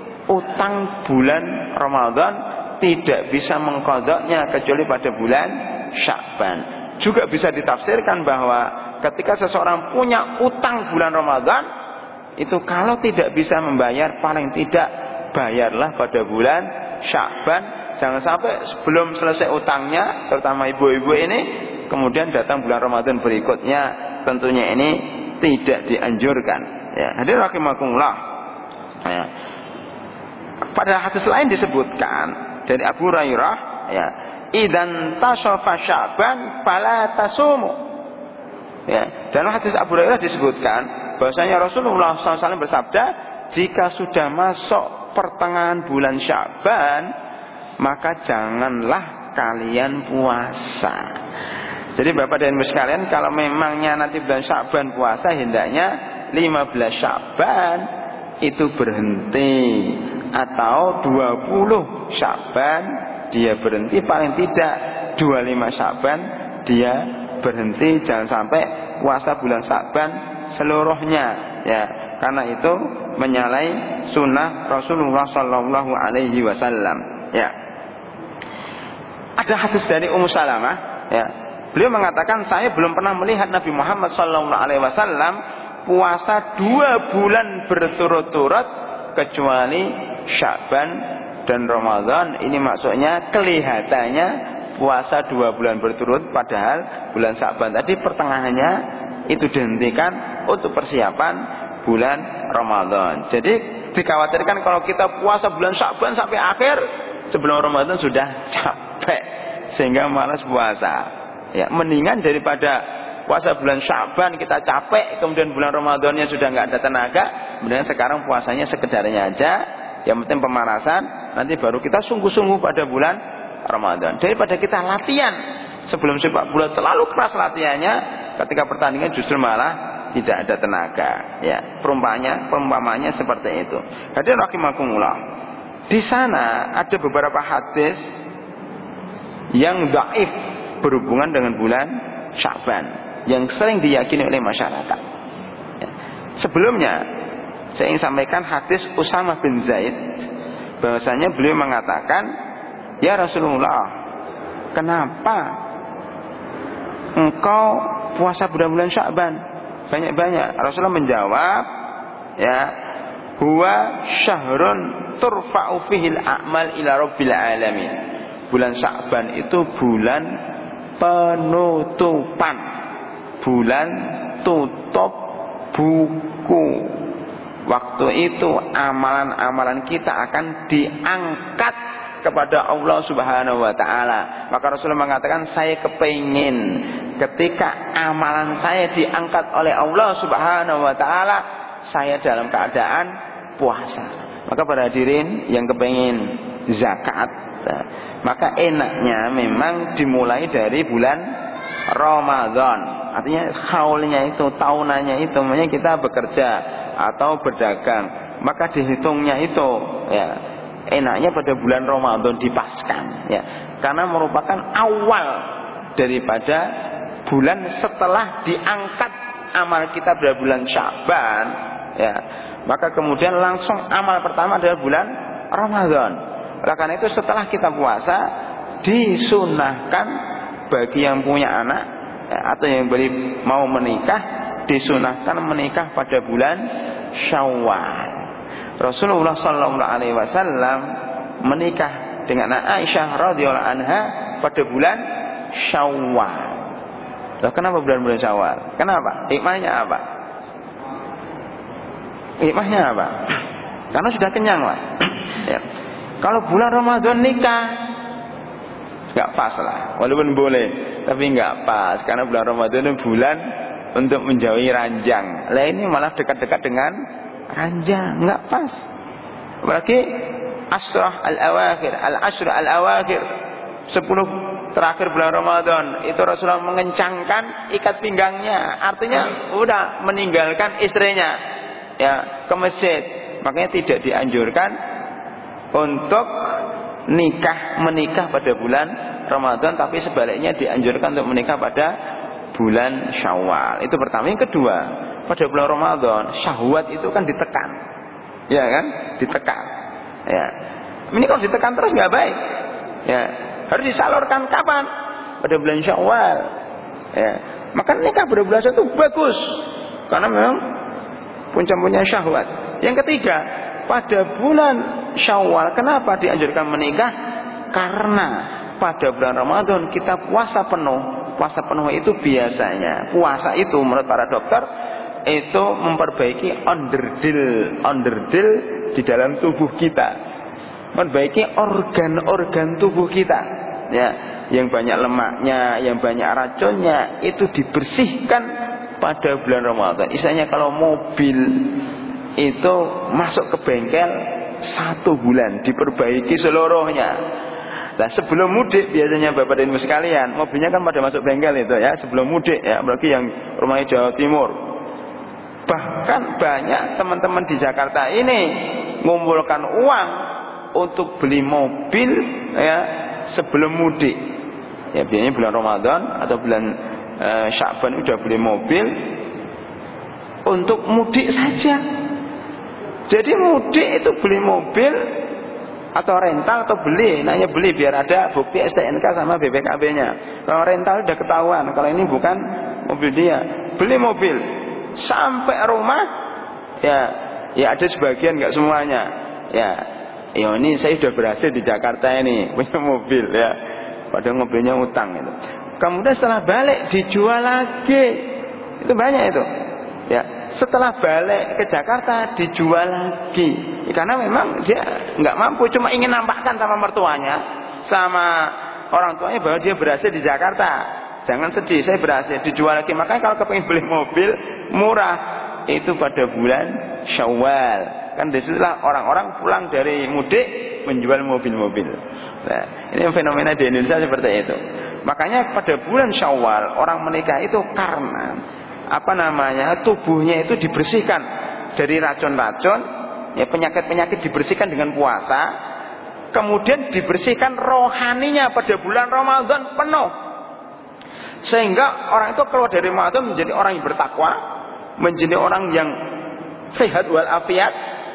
utang bulan Ramadan, tidak bisa mengqadanya kecuali pada bulan Sya'ban. Juga bisa ditafsirkan bahwa ketika seseorang punya utang bulan Ramadan, itu kalau tidak bisa membayar, paling tidak bayarlah pada bulan Sya'ban. Jangan sampai sebelum selesai utangnya, terutama ibu-ibu ini, kemudian datang bulan Ramadan berikutnya. Tentunya ini tidak dianjurkan. Ya, hadirin rahimakumullah. Ya. Pada hadis lain disebutkan dari Abu Hurairah, ya, idan tasafa Sya'ban fala tasumu. Ya, dalam hadis Abu Hurairah disebutkan bahwasanya Rasulullah shallallahu alaihi wasallam bersabda, jika sudah masuk pertengahan bulan Sya'ban, maka janganlah kalian puasa. Jadi Bapak dan Ibu sekalian, kalau memangnya nanti bulan Sya'ban puasa, hendaknya lima belas Sya'ban itu berhenti, atau dua puluh Sya'ban dia berhenti, paling tidak dua puluh lima Sya'ban dia berhenti. Jangan sampai puasa bulan Sya'ban seluruhnya. Ya, karena itu menyalahi sunnah Rasulullah Sallallahu Alaihi Wasallam. Ya. Ada hadis dari Ummu Salamah. Ya. Beliau mengatakan, saya belum pernah melihat Nabi Muhammad Sallallahu Alaihi Wasallam puasa dua bulan berturut-turut kecuali Sya'ban dan Ramadan. Ini maksudnya kelihatannya puasa dua bulan berturut, padahal bulan Sya'ban tadi pertengahannya itu dihentikan untuk persiapan bulan Ramadan. Jadi dikhawatirkan kalau kita puasa bulan Sya'ban sampai akhir, sebelum Ramadan sudah capek sehingga malas puasa. Ya, mendingan daripada puasa bulan Sya'ban kita capek, kemudian bulan Ramadannya sudah nggak ada tenaga, mendingan sekarang puasanya sekedarnya aja, yang penting pemanasan, nanti baru kita sungguh-sungguh pada bulan Ramadan. Daripada kita latihan sebelum sepak bola terlalu keras latihannya, ketika pertandingan justru malah tidak ada tenaga. Ya, perumpamanya, perumpamanya seperti itu. Hadirin rahimakumullah. Di sana ada beberapa hadis yang dhaif berhubungan dengan bulan Sya'ban yang sering diyakini oleh masyarakat. Ya. Sebelumnya saya ingin sampaikan hadis Usamah bin Zaid, bahwasanya beliau mengatakan, ya Rasulullah, kenapa engkau puasa bulan-bulan Sya'ban banyak-banyak? Rasulullah menjawab, ya, huwa syahrun turfa'u fihil a'mal ila rabbil alamin. Bulan Sya'ban itu bulan penutupan, bulan tutup buku. Waktu itu amalan-amalan kita akan diangkat kepada Allah Subhanahu wa taala. Maka Rasulullah mengatakan, saya kepingin ketika amalan saya diangkat oleh Allah Subhanahu wa taala, saya dalam keadaan puasa. Maka para hadirin yang kepingin zakat, maka enaknya memang dimulai dari bulan Ramadan. Artinya haulnya itu, tahunannya itu, namanya kita bekerja atau berdagang, maka dihitungnya itu, ya, enaknya pada bulan Ramadan dipaskan, ya, karena merupakan awal daripada bulan setelah diangkat amal kita pada bulan Sya'ban, ya. Maka kemudian langsung amal pertama adalah bulan Ramadan. Oleh karena itu setelah kita puasa disunahkan bagi yang punya anak, ya, atau yang beri mau menikah, disunahkan menikah pada bulan Syawal. Rasulullah Sallallahu Alaihi Wasallam menikah dengan Aisyah radhiyallahu anha pada bulan Syawal. Loh, kenapa bulan-bulan Syawal? Kenapa? Hikmahnya apa? Hikmahnya apa? Karena sudah kenyang lah. Ya. Kalau bulan Ramadan nikah, nggak pas lah. Walaupun boleh, tapi nggak pas. Karena bulan Ramadan itu bulan untuk menjauhi ranjang. Lah ini malah dekat-dekat dengan ranjang, nggak pas. Apalagi asrah al-awakhir, al-ashrah al-awakhir, sepuluh terakhir bulan Ramadan, itu Rasulullah mengencangkan ikat pinggangnya. Artinya udah meninggalkan istrinya, ya, ke masjid. Makanya tidak dianjurkan untuk nikah menikah pada bulan Ramadan, tapi sebaliknya dianjurkan untuk menikah pada bulan Syawal. Itu pertama. Yang kedua, pada bulan Ramadan syahwat itu kan ditekan, ya kan, ditekan. Ya, ini kalau ditekan terus nggak baik. Ya, harus disalurkan kapan? Pada bulan Syawal. Ya, maka nikah pada bulan Syawal itu bagus, karena memang puncak-puncak syahwat. Yang ketiga, pada bulan Syawal kenapa dianjurkan menikah? Karena pada bulan Ramadan kita puasa penuh. Puasa penuh itu biasanya, puasa itu menurut para dokter itu memperbaiki onderdil onderdil di dalam tubuh kita, memperbaiki organ-organ tubuh kita, ya, yang banyak lemaknya, yang banyak racunnya, itu dibersihkan pada bulan Ramadan. Misalnya kalau mobil itu masuk ke bengkel satu bulan diperbaiki seluruhnya. Nah, sebelum mudik biasanya Bapak dan Ibu sekalian, mobilnya kan pada masuk bengkel itu, ya, sebelum mudik, ya, apalagi yang rumahnya Jawa Timur. Bahkan banyak teman-teman di Jakarta ini mengumpulkan uang untuk beli mobil, ya, sebelum mudik. Ya, biasanya bulan Ramadan atau bulan uh, Sya'ban udah beli mobil untuk mudik saja. Jadi mudik itu beli mobil atau rental atau beli, nanya beli biar ada bukti S T N K sama B P K B-nya. Kalau rental udah ketahuan, kalau ini bukan mobil dia. Beli mobil sampai rumah, ya, ya ada sebagian, nggak semuanya. Ya, ya ini saya sudah berhasil di Jakarta ini punya mobil ya. Padahal mobilnya utang itu. Kemudian setelah balik dijual lagi, itu banyak itu. Ya, setelah balik ke Jakarta dijual lagi, ya, karena memang dia nggak mampu, cuma ingin nampakkan sama mertuanya, sama orang tuanya bahwa dia berhasil di Jakarta. Jangan sedih, saya berhasil, dijual lagi. Makanya kalau kepengin beli mobil murah itu pada bulan Syawal. Kan disitulah orang-orang pulang dari mudik menjual mobil-mobil. Nah, ini fenomena di Indonesia seperti itu. Makanya pada bulan Syawal orang menikah itu karena apa namanya, tubuhnya itu dibersihkan dari racun-racun, ya, penyakit-penyakit dibersihkan dengan puasa. Kemudian dibersihkan rohaninya pada bulan Ramadan penuh. Sehingga orang itu keluar dari Ramadan menjadi orang yang bertakwa, menjadi orang yang sehat walafiat,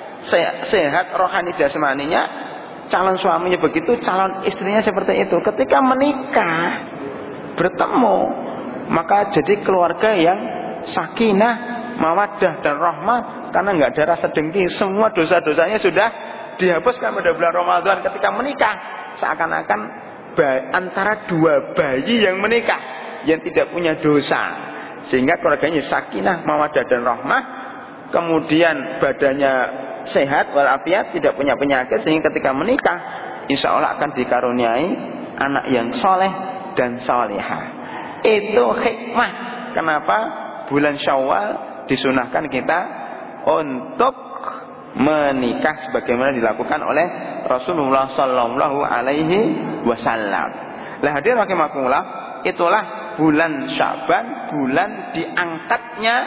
sehat rohani jasmaninya. Calon suaminya begitu, calon istrinya seperti itu. Ketika menikah, bertemu, maka jadi keluarga yang sakinah, mawaddah dan rahmah, karena nggak ada rasa dengki. Semua dosa-dosanya sudah dihapuskan pada bulan Ramadan. Ketika menikah, seakan-akan antara dua bayi yang menikah, yang tidak punya dosa, sehingga keluarganya sakinah, mawaddah dan rahmah. Kemudian badannya sehat walafiat, tidak punya penyakit, sehingga ketika menikah insya Allah akan dikaruniai anak yang soleh dan solehah. Itu hikmah kenapa bulan Syawal disunahkan kita untuk menikah sebagaimana dilakukan oleh Rasulullah Sallallahu Alaihi Wasallam. Lah hadirin rahimakumullah, itulah bulan Syaban, bulan diangkatnya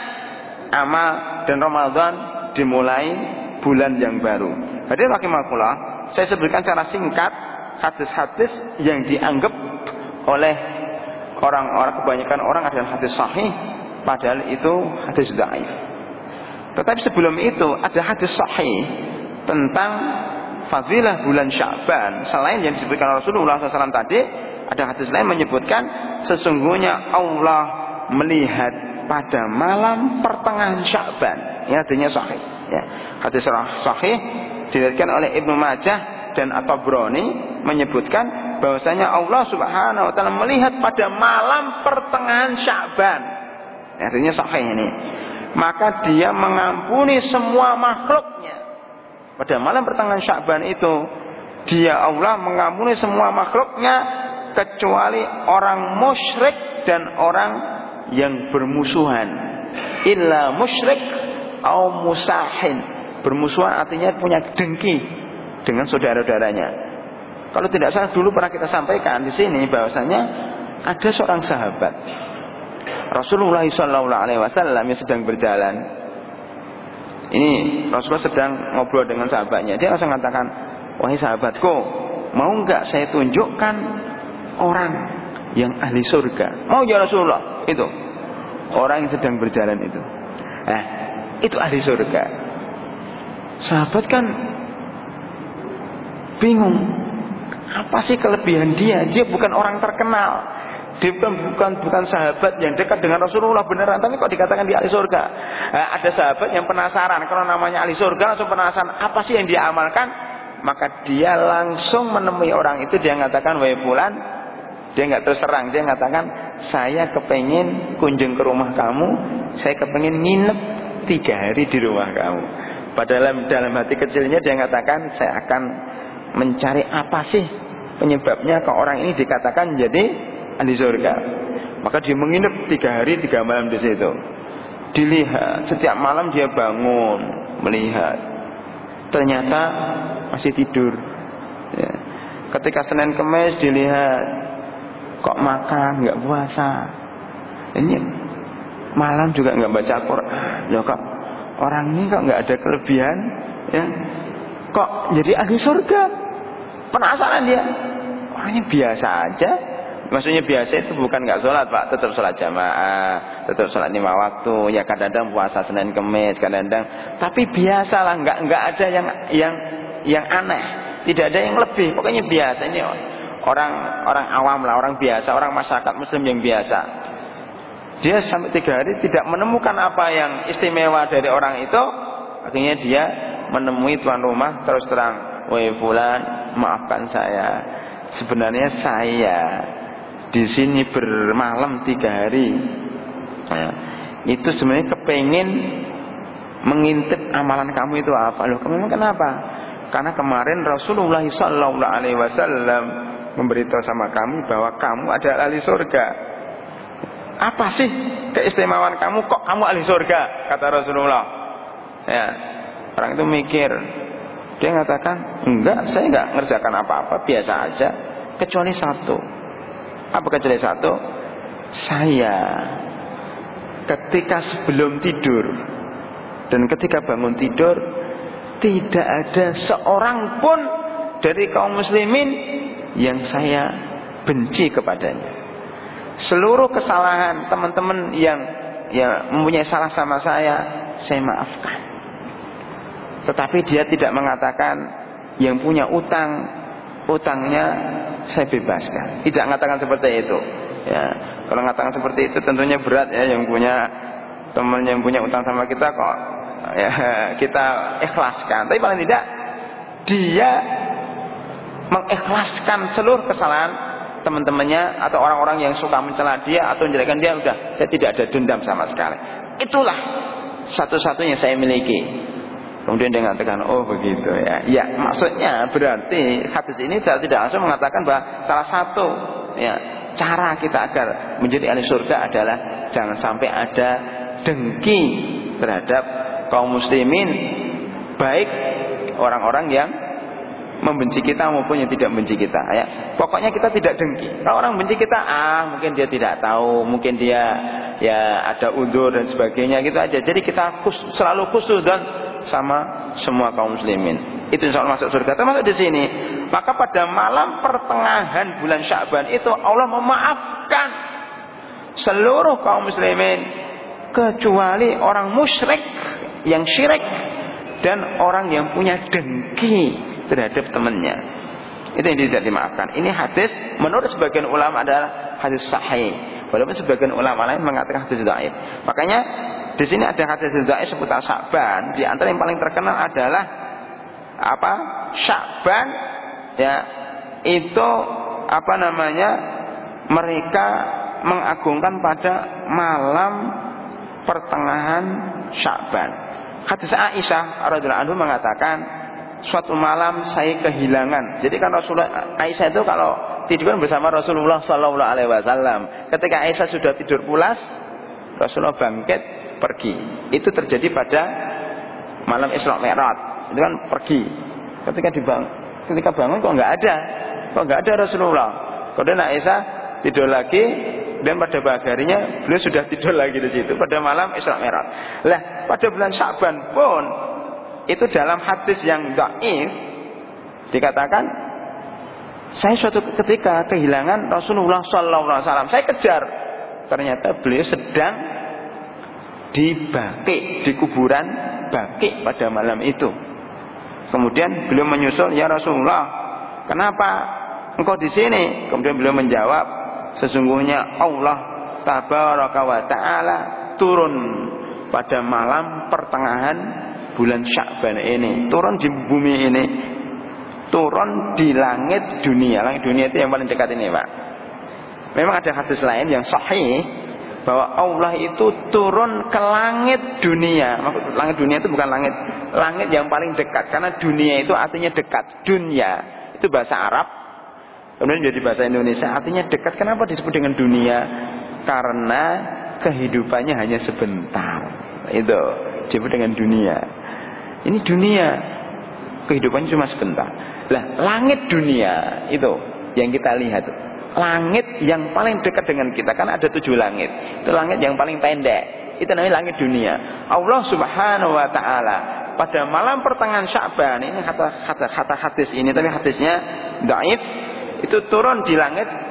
amal, dan Ramadan dimulai bulan yang baru. Hadirin rahimakumullah, saya sebutkan secara singkat hadis-hadis yang dianggap oleh orang-orang, kebanyakan orang adalah hadis sahih, padahal itu hadis dhaif. Tetapi sebelum itu ada hadis sahih tentang fadilah bulan Sya'ban. Selain yang disebutkan Rasulullah shallallahu alaihi wasallam tadi, ada hadis lain menyebutkan sesungguhnya Allah melihat pada malam pertengahan Sya'ban. Ini artinya sahih. Ya. Hadis sahih diriwayatkan oleh Ibnu Majah dan At-Tabrani menyebutkan bahwasanya Allah Subhanahu wa taala melihat pada malam pertengahan Sya'ban. Artinya sahih ini. Maka dia mengampuni semua makhluknya. Pada malam pertengahan Sya'ban itu dia Allah mengampuni semua makhluknya kecuali orang musyrik dan orang yang bermusuhan. Illa musyrik au musahin. Bermusuhan artinya punya dengki dengan saudara-saudaranya. Kalau tidak salah dulu pernah kita sampaikan di sini bahwasanya ada seorang sahabat Rasulullah Sallallahu Alaihi Wasallam yang sedang berjalan. Ini Rasulullah sedang ngobrol dengan sahabatnya. Dia langsung mengatakan, wahai sahabatku, mau enggak saya tunjukkan orang yang ahli surga? Mau ya Rasulullah? Itu orang yang sedang berjalan itu. Eh, itu ahli surga. Sahabat kan bingung. Apa sih kelebihan dia? Dia bukan orang terkenal. Dia bukan, bukan bukan sahabat yang dekat dengan Rasulullah beneran, tapi kok dikatakan dia ahli surga? Nah, ada sahabat yang penasaran, kalau namanya ahli surga langsung penasaran apa sih yang dia amalkan. Maka dia langsung menemui orang itu, dia mengatakan, wahai fulan, dia nggak terus terang, dia mengatakan, saya kepengen kunjung ke rumah kamu, saya kepengen nginep tiga hari di rumah kamu. Padahal dalam hati kecilnya dia mengatakan, saya akan mencari apa sih penyebabnya kok orang ini dikatakan jadi ahli surga. Maka dia menginap tiga hari tiga malam di situ. Dilihat setiap malam dia bangun melihat, ternyata masih tidur. Ya. Ketika Senin Kemis dilihat, kok makan nggak puasa. Ini malam juga nggak baca Quran. Ya kok orang ini kok nggak ada kelebihan? Ya. Kok jadi ahli surga? Penasaran dia. Orangnya biasa aja. Maksudnya biasa itu bukan nggak sholat Pak, tetap sholat jamaah, tetap sholat lima waktu. Ya kadang-kadang puasa Senin Kemis, kadang-kadang. Tapi biasalah, nggak nggak ada yang yang yang aneh, tidak ada yang lebih. Pokoknya biasa ini orang orang awam lah, orang biasa, orang masyarakat Muslim yang biasa. Dia sampai tiga hari tidak menemukan apa yang istimewa dari orang itu. Akhirnya dia menemui tuan rumah terus terang, woi fulan, maafkan saya. Sebenarnya saya di sini bermalam tiga hari. Nah, itu sebenarnya kepengen mengintip amalan kamu itu apa. Loh, kamu kenapa? Karena kemarin Rasulullah Sallallahu Alaihi Wasallam memberitahu sama kami bahwa kamu adalah ahli surga. Apa sih keistimewaan kamu? Kok kamu ahli surga? Kata Rasulullah. Ya, orang itu mikir. Dia mengatakan, enggak, saya enggak ngerjakan apa-apa, biasa aja, kecuali satu. Apa kecuali satu? Saya ketika sebelum tidur dan ketika bangun tidur, tidak ada seorang pun dari kaum muslimin yang saya benci kepadanya. Seluruh kesalahan teman-teman yang ya mempunyai salah sama saya, saya maafkan. Tetapi dia tidak mengatakan yang punya utang, utangnya saya bebaskan. Tidak mengatakan seperti itu. Ya, kalau mengatakan seperti itu tentunya berat ya, yang punya teman yang punya utang sama kita kok ya, kita ikhlaskan. Tapi paling tidak dia mengikhlaskan seluruh kesalahan teman-temannya atau orang-orang yang suka mencela dia atau menjelekkan dia. Udah, saya tidak ada dendam sama sekali. Itulah satu-satunya saya miliki. Kemudian dia mengatakan, oh begitu ya. Ya, maksudnya berarti hadis ini tidak langsung mengatakan bahwa salah satu ya cara kita agar menjadi ahli surga adalah jangan sampai ada dengki terhadap kaum muslimin, baik orang-orang yang membenci kita maupun yang tidak membenci kita. Ya, pokoknya kita tidak dengki. Kalau orang benci kita, ah mungkin dia tidak tahu, mungkin dia ya ada uzur dan sebagainya gitu aja. Jadi kita khus, selalu khusnudzon sama semua kaum muslimin. Itu insya Allah masuk surga. Termasuk di sini. Maka pada malam pertengahan bulan Sya'ban itu Allah memaafkan seluruh kaum muslimin kecuali orang musyrik yang syirik dan orang yang punya dengki terhadap temannya. Itu yang tidak dimaafkan. Ini hadis menurut sebagian ulama adalah hadis sahih. Walaupun sebagian ulama lain mengatakan hadis dhaif. Makanya di sini ada hadis dhaif seputar Sya'ban. Di antara yang paling terkenal adalah apa? Sya'ban ya, itu apa namanya? Mereka mengagungkan pada malam pertengahan Sya'ban. Hadis Aisyah radhiyallahu anha mengatakan, suatu malam saya kehilangan. Jadi kan Rasulullah Aisyah itu kalau tidur bersama Rasulullah Sallallahu Alaihi Wasallam. Ketika Aisyah sudah tidur pulas, Rasulullah bangkit pergi. Itu terjadi pada malam Isra Mi'raj. Itu kan pergi. Ketika dibang, ketika bangun kok nggak ada, kok nggak ada Rasulullah. Kemudian Aisyah tidur lagi. Dan pada pagi harinya beliau sudah tidur lagi di situ pada malam Isra Mi'raj. Lah pada bulan Sya'ban pun itu dalam hadis yang dhaif dikatakan, saya suatu ketika kehilangan Rasulullah Sallallahu Alaihi Wasallam. Saya kejar, ternyata beliau sedang di Baqi, di kuburan Baqi pada malam itu. Kemudian beliau menyusul, ya Rasulullah, kenapa engkau di sini? Kemudian beliau menjawab, sesungguhnya Allah Tabaraka wa Ta'ala turun pada malam pertengahan bulan Sya'ban ini, turun di bumi ini, turun di langit dunia. Langit dunia itu yang paling dekat ini, Pak. Memang ada hadis lain yang sahih bahwa Allah itu turun ke langit dunia. Maksud langit dunia itu bukan langit langit yang paling dekat, karena dunia itu artinya dekat. Dunia itu bahasa Arab, kemudian jadi bahasa Indonesia artinya dekat. Kenapa disebut dengan dunia? Karena kehidupannya hanya sebentar. Itu disebut dengan dunia. Ini dunia, kehidupannya cuma sebentar. Lah, langit dunia itu yang kita lihat, langit yang paling dekat dengan kita, karena ada tujuh langit. Itu langit yang paling pendek, itu namanya langit dunia. Allah Subhanahu wa Ta'ala pada malam pertengahan Sya'ban ini, kata kata kata hadis ini, tapi hadisnya dhaif, itu turun di langit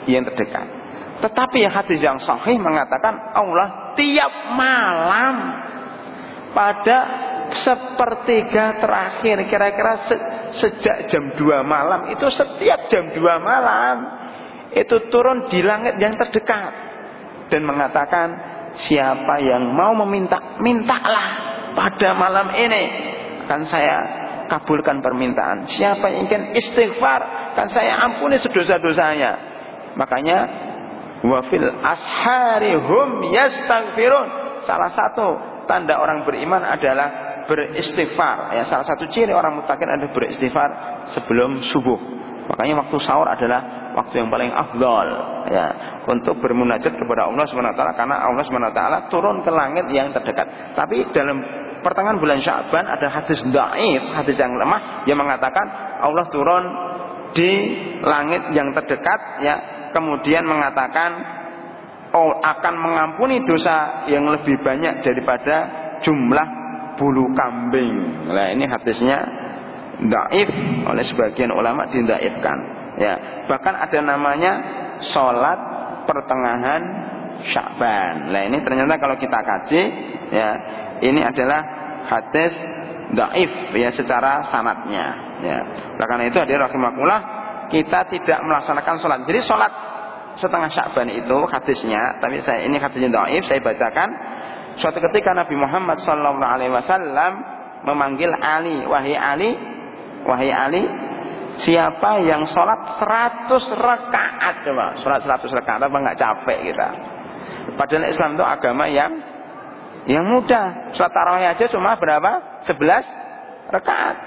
yang terdekat. Tetapi hadis yang sahih mengatakan Allah tiap malam pada sepertiga terakhir, kira-kira se sejak jam dua malam, itu setiap jam dua malam itu turun di langit yang terdekat dan mengatakan, siapa yang mau meminta, mintalah pada malam ini, akan saya kabulkan permintaan. Siapa yang ingin istighfar, akan saya ampuni sedosa-dosanya. Makanya wafil ashari hum yastaghfirun. Salah satu tanda orang beriman adalah beristighfar. Ya, salah satu ciri orang muttaqin adalah beristighfar sebelum subuh. Makanya waktu sahur adalah waktu yang paling afdal, ya, untuk bermunajat kepada Allah subhanahu wa taala, karena Allah subhanahu wa taala turun ke langit yang terdekat. Tapi dalam pertengahan bulan Sya'ban ada hadis dhaif, hadis yang lemah yang mengatakan Allah turun di langit yang terdekat, ya, kemudian mengatakan oh, akan mengampuni dosa yang lebih banyak daripada jumlah bulu kambing. Nah, ini hadisnya dhaif, oleh sebagian ulama didhaifkan, ya. Bahkan ada namanya sholat pertengahan Sya'ban. Nah, ini ternyata kalau kita kaji, ya, ini adalah hadis dhaif, ya, secara sanadnya, ya. Oleh karena itu hadirin rahimakumullah, kita tidak melaksanakan sholat. Jadi sholat setengah Sya'ban itu hadisnya, tapi saya ini hadisnya dhaif, saya bacakan. Suatu ketika Nabi Muhammad sallallahu alaihi wasallam memanggil Ali, wahai Ali, wahai Ali, siapa yang sholat seratus rakaat, coba, sholat seratus rakaat, apa nggak capek kita? Padahal Islam itu agama yang yang mudah. Sholat tarawih aja cuma berapa? sebelas rakaat.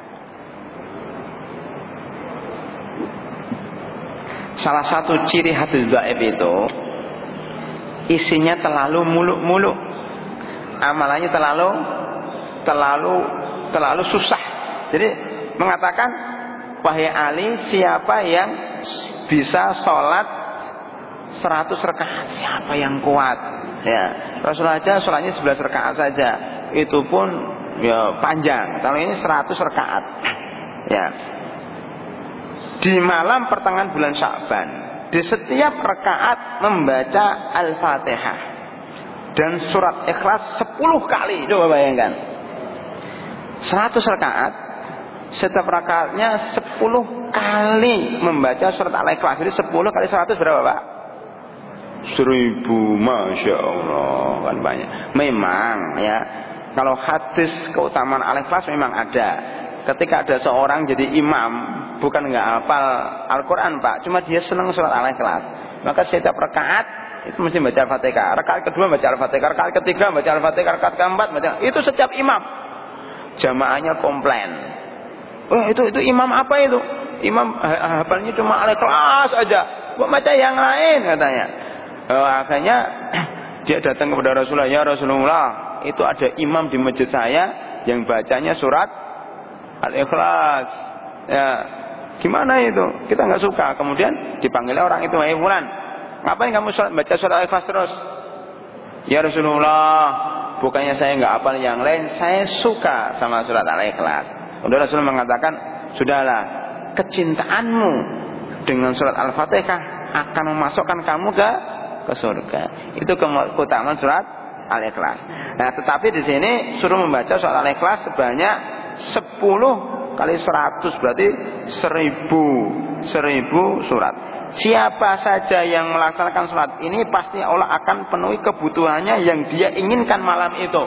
Salah satu ciri hadis dhaif itu isinya terlalu muluk-muluk. Amalannya terlalu terlalu terlalu susah. Jadi mengatakan, wahai Ali, siapa yang bisa sholat seratus rakaat? Siapa yang kuat? Ya, Rasulullah aja sholatnya sebelas rakaat saja, itu pun ya panjang. Kalau ini seratus rakaat. Ya. Di malam pertengahan bulan Sya'ban, di setiap rakaat membaca Al-Fatihah dan surat Ikhlas sepuluh kali. Coba bayangkan, seratus rakaat, setiap rakaatnya sepuluh kali membaca surat Al-Ikhlas. Jadi sepuluh kali seratus berapa, Pak? Seribu. Masya Allah, kan banyak. Memang, ya, kalau hadis keutamaan Al-Ikhlas memang ada. Ketika ada seorang jadi imam, bukan nggak hafal Al-Quran, Pak, cuma dia senang surat Al-Ikhlas, maka setiap rakaat itu mesti baca Al-Fatihah. Rakaat kedua baca Al-Fatihah, rakaat ketiga baca Al-Fatihah, rakaat keempat baca. Itu setiap imam. Jamaahnya komplain. Oh, itu itu imam apa itu? Imam hafalnya cuma Al-Ikhlas aja, kok baca yang lain, katanya. Oh, akhirnya dia datang kepada Rasulullah, ya Rasulullah, itu ada imam di masjid saya yang bacanya surat Al-Ikhlas. Ya, gimana itu? Kita nggak suka. Kemudian dipanggil orang itu, wahai fulan, ngapain kamu sholat, baca surat Al-Ikhlas terus? Ya Rasulullah, bukannya saya nggak hafal yang lain, saya suka sama surat Al-Ikhlas. Kemudian Rasulullah mengatakan, sudahlah, kecintaanmu dengan surat Al-Fatihah akan memasukkan kamu ke ke surga. Itu keutamaan surat Al-Ikhlas. Nah, tetapi di sini suruh membaca surat Al-Ikhlas sebanyak sepuluh kali seratus, berarti seribu seribu surat. Siapa saja yang melaksanakan surat ini, pasti Allah akan penuhi kebutuhannya yang dia inginkan malam itu.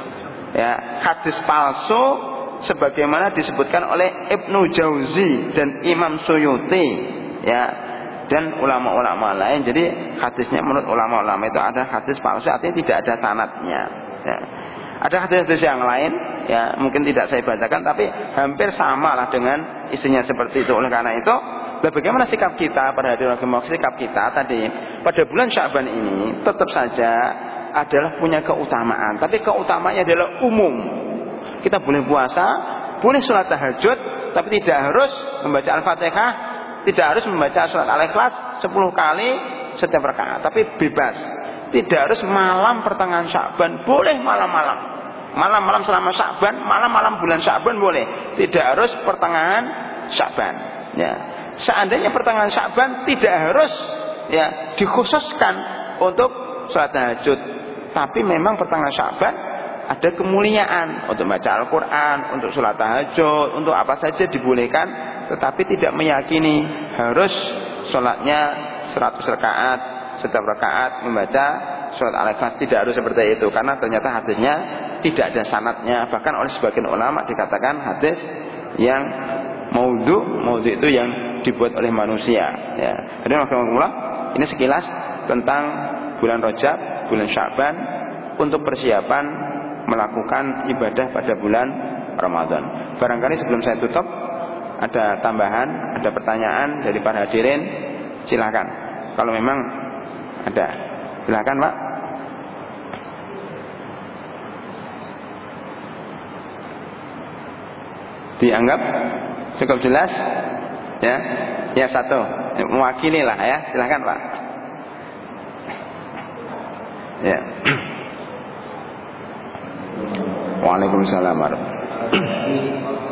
Ya, hadis palsu sebagaimana disebutkan oleh Ibnu Jauzi dan Imam Suyuti, ya, dan ulama-ulama lain. Jadi hadisnya menurut ulama-ulama itu ada hadis palsu, artinya tidak ada sanadnya, ya. Ada hadis-hadis yang lain, ya, mungkin tidak saya bacakan, tapi hampir sama lah dengan isinya seperti itu. Oleh karena itu, bagaimana sikap kita pada hadirin rahimakumullah, sikap kita tadi pada bulan Sya'ban ini tetap saja adalah punya keutamaan, tapi keutamaannya adalah umum. Kita boleh puasa, boleh sholat tahajud, tapi tidak harus membaca Al-Fatihah, tidak harus membaca surat Al-Ikhlas sepuluh kali setiap rakaat, tapi bebas. Tidak harus malam pertengahan Sya'ban, boleh malam-malam. Malam-malam selama Sya'ban, malam-malam bulan Sya'ban boleh. Tidak harus pertengahan Sya'ban. Ya. Seandainya pertengahan Sya'ban, tidak harus ya dikhususkan untuk sholat tahajud. Tapi memang pertengahan Sya'ban ada kemuliaan untuk baca Al-Quran, untuk sholat tahajud, untuk apa saja dibolehkan, tetapi tidak meyakini harus sholatnya seratus rakaat, setiap rakaat membaca surat Al-Ikhlas. Tidak harus seperti itu, karena ternyata hadisnya tidak ada sanadnya. Bahkan oleh sebagian ulama dikatakan hadis yang maudhu. Maudhu itu yang dibuat oleh manusia, ya. Jadi maksudnya ini sekilas tentang bulan Rajab, bulan Sya'ban untuk persiapan melakukan ibadah pada bulan Ramadan. Barangkali sebelum saya tutup ada tambahan, ada pertanyaan dari para hadirin, silakan. Kalau memang ada, silakan Pak. Dianggap cukup jelas, ya? Ya satu, mewakili lah ya, silakan Pak. Ya. Waalaikumsalam warahmatullahi.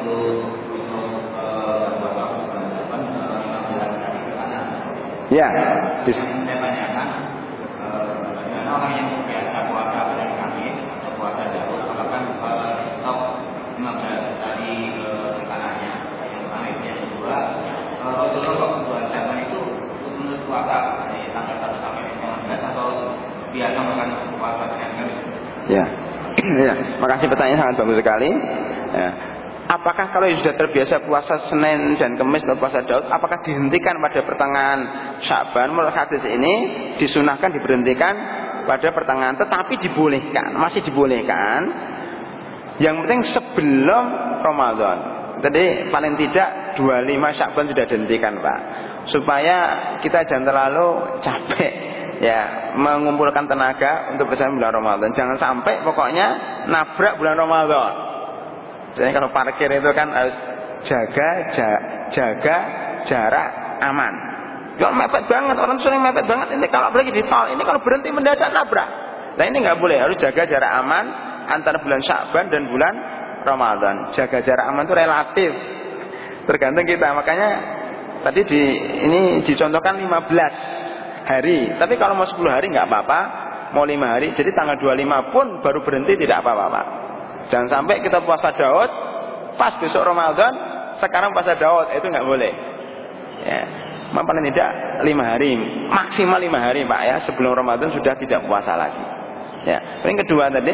Ya, bisa. Saya tanyakan, bagaimana orang yang biasa puasa bulan Kamis atau puasa Daud, apakah stop lima belas hari rencananya? Yang pertama itu, yang kedua, kalau bulan Sya'ban itu menurut puasa dari tanggal satu sampai lima belas atau biasa makan puasa dengan Kamis? Ya. Ya, makasih, pertanyaan sangat bagus sekali. Ya. Apakah kalau sudah terbiasa puasa Senin dan Kamis atau puasa Daud, apakah dihentikan pada pertengahan Sya'ban? Menurut hadis ini disunahkan diberhentikan pada pertengahan, tetapi dibolehkan, masih dibolehkan. Yang penting sebelum Ramadan. Jadi paling tidak dua puluh lima Sya'ban sudah dihentikan, Pak, supaya kita jangan terlalu capek, ya, mengumpulkan tenaga untuk bersama bulan Ramadan. Jangan sampai pokoknya nabrak bulan Ramadan. Jadi kalau parkir itu kan harus jaga jaga, jaga jarak aman. Kalau mepet banget, orang sering mepet banget. Ini kalau apalagi di tol, ini kalau berhenti mendadak nabrak. Nah ini nggak boleh, harus jaga jarak aman antara bulan Sya'ban dan bulan Ramadan. Jaga jarak aman itu relatif, tergantung kita. Makanya tadi di ini dicontohkan lima belas hari. Tapi kalau mau sepuluh hari nggak apa-apa, mau lima hari. Jadi tanggal dua puluh lima pun baru berhenti tidak apa-apa, Pak. Jangan sampai kita puasa Daud pas besok Ramadan, sekarang puasa Daud, itu nggak boleh. Ya, paling tidak lima hari, maksimal lima hari, Pak, ya, sebelum Ramadan sudah tidak puasa lagi. Ya, yang kedua tadi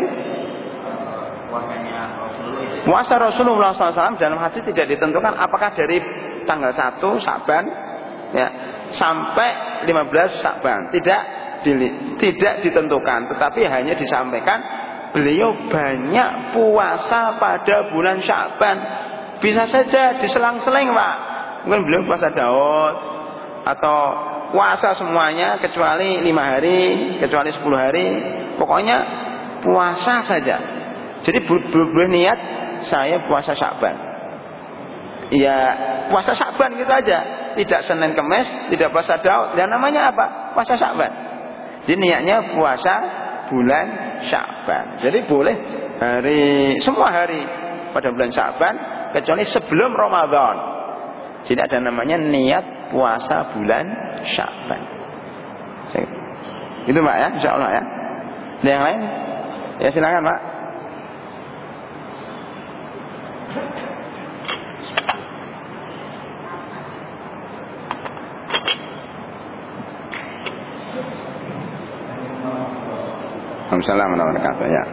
puasa Rasulullah shallallahu alaihi wasallam dalam hadis tidak ditentukan apakah dari tanggal satu Sya'ban, ya, sampai lima belas Sya'ban, tidak tidak ditentukan, tetapi hanya disampaikan beliau banyak puasa pada bulan Sya'ban. Bisa saja diselang-seling, Pak. Mungkin beliau puasa Daud atau puasa semuanya kecuali lima hari, kecuali sepuluh hari. Pokoknya puasa saja. Jadi boleh niat saya puasa Sya'ban. Ya, puasa Sya'ban gitu aja. Tidak Senin Kamis, tidak puasa Daud. Dan namanya apa? Puasa Sya'ban. Jadi niatnya puasa bulan Sya'ban. Jadi boleh hari, semua hari pada bulan Sya'ban kecuali sebelum Ramadan. Jadi ada namanya niat puasa bulan Sya'ban. Itu, Pak, ya, insyaallah, ya. Ada yang lain? Ya silakan, Pak. Assalamualaikum warahmatullahi wabarakatuh, ya.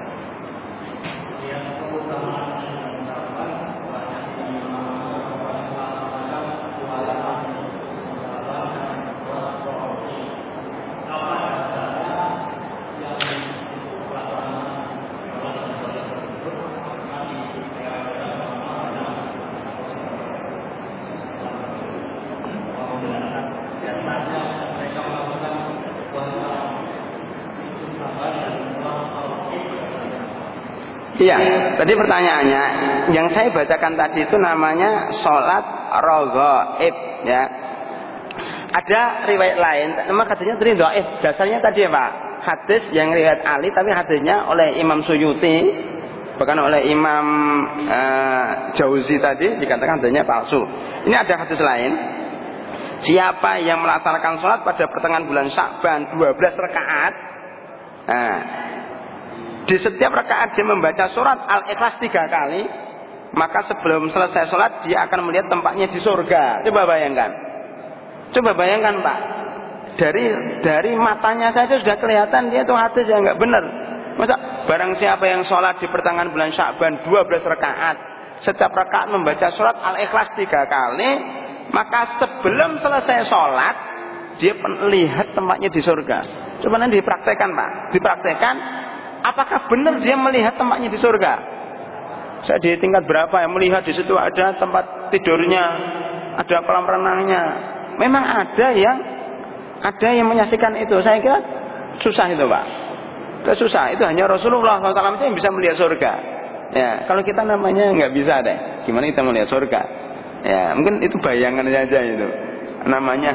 Iya, tadi pertanyaannya yang saya bacakan tadi itu namanya sholat raghaib, ya. Ada riwayat lain, memang katanya tadi dhaif. Dasarnya tadi ya, Pak, hadis yang riwayat Ali, tapi hadisnya oleh Imam Suyuti, bahkan oleh Imam uh, Jauzi tadi dikatakan hadisnya palsu. Ini ada hadis lain Siapa yang melaksanakan sholat pada pertengahan bulan Sya'ban dua belas rakaat, nah, di setiap rakaat dia membaca surat Al-Ikhlas tiga kali, maka sebelum selesai sholat dia akan melihat tempatnya di surga. Coba bayangkan, coba bayangkan Pak, dari dari matanya saja sudah kelihatan dia itu hadis yang nggak benar. Masa barang siapa yang sholat di pertengahan bulan Sya'ban dua belas rakaat, setiap rakaat membaca surat Al-Ikhlas tiga kali, maka sebelum selesai sholat dia melihat tempatnya di surga. Coba nanti dipraktekkan Pak, dipraktekkan. Apakah benar dia melihat tempatnya di surga? Saya di tingkat berapa yang melihat di situ ada tempat tidurnya, ada kolam renangnya. Memang ada yang ada yang menyaksikan itu. Saya kira susah itu Pak. Itu susah. Itu hanya Rasulullah shallallahu alaihi wasallam yang bisa melihat surga. Ya, kalau kita namanya nggak bisa deh. Gimana kita melihat surga? Ya, mungkin itu bayangan saja itu. Namanya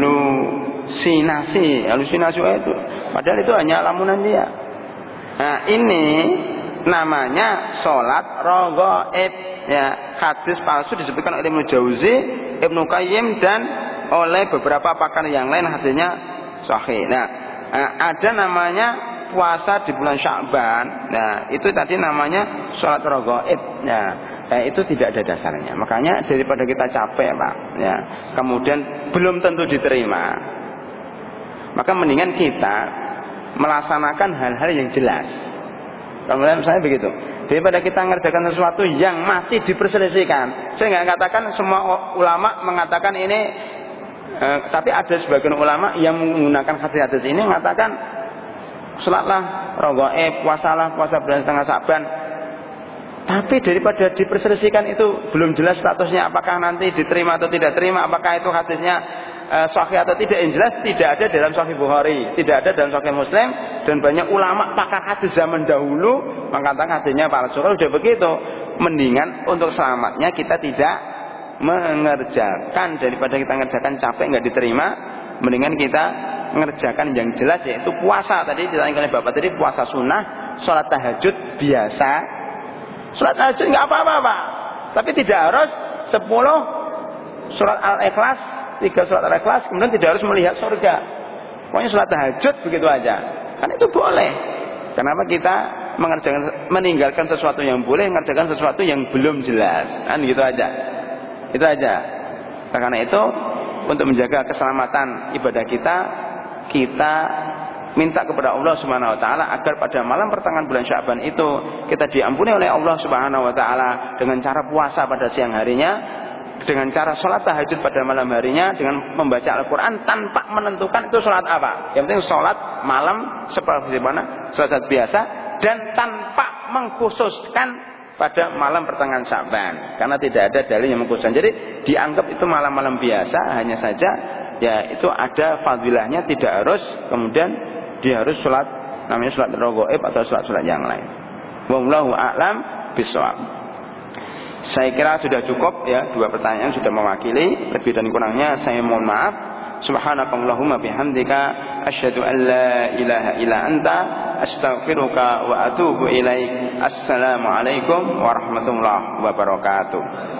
halusinasi, halusinasi itu. Padahal itu hanya lamunan dia. Nah, ini namanya sholat raghaib. Ya, hadis palsu disebutkan oleh Ibnu Jauzi, Ibnu Qayyim dan oleh beberapa pakar yang lain hadisnya sahih. Nah, ada namanya puasa di bulan Sya'ban. Nah, itu tadi namanya sholat raghaib. Nah, Eh, itu tidak ada dasarnya. Makanya daripada kita capek Pak, ya, kemudian belum tentu diterima, maka mendingan kita melaksanakan hal-hal yang jelas. Kemudian saya begitu. Daripada kita mengerjakan sesuatu yang masih diperselisihkan. Saya nggak katakan semua ulama mengatakan ini, eh, tapi ada sebagian ulama yang menggunakan hadis-hadis ini mengatakan sholatlah raghaib, puasalah puasa bulan setengah Sya'ban. Tapi daripada diperselisihkan itu belum jelas statusnya, apakah nanti diterima atau tidak terima, apakah itu hadisnya e, sahih atau tidak, yang jelas tidak ada dalam Sahih Bukhari, tidak ada dalam Sahih Muslim, dan banyak ulama pakar hadis zaman dahulu mengatakan hadisnya palsu. Kalau sudah begitu, mendingan untuk selamatnya kita tidak mengerjakan, daripada kita mengerjakan capek nggak diterima, mendingan kita mengerjakan yang jelas, yaitu puasa. Tadi ditanyakan oleh Bapak tadi, puasa sunnah, sholat tahajud biasa. Surat tahajud nggak apa-apa Pak, tapi tidak harus sepuluh surat Al-Ikhlas, tiga surat Al-Ikhlas, kemudian tidak harus melihat surga. Pokoknya surat tahajud begitu aja, kan itu boleh. Kenapa kita mengerjakan, meninggalkan sesuatu yang boleh, mengerjakan sesuatu yang belum jelas, kan gitu aja. Itu aja. Karena itu untuk menjaga keselamatan ibadah kita, kita minta kepada Allah Subhanahu wa taala agar pada malam pertengahan bulan Sya'ban itu kita diampuni oleh Allah Subhanahu wa taala dengan cara puasa pada siang harinya, dengan cara sholat tahajud pada malam harinya, dengan membaca Al-Qur'an tanpa menentukan itu sholat apa. Yang penting sholat malam seperti mana sholat biasa, dan tanpa mengkhususkan pada malam pertengahan Sya'ban, karena tidak ada dalil yang mengkhususkan. Jadi dianggap itu malam-malam biasa, hanya saja ya itu ada fadilahnya, tidak harus kemudian dia harus sholat namanya sholat raghaib atau sholat-sholat yang lain. Wallahu a'lam bishawab. Saya kira sudah cukup ya, dua pertanyaan sudah mewakili, lebih dan kurangnya saya mohon maaf. Subhanakallahumma bihamdika asyhadu an la ilaha illa anta astaghfiruka wa atubu ilaik. Assalamualaikum warahmatullahi wabarakatuh.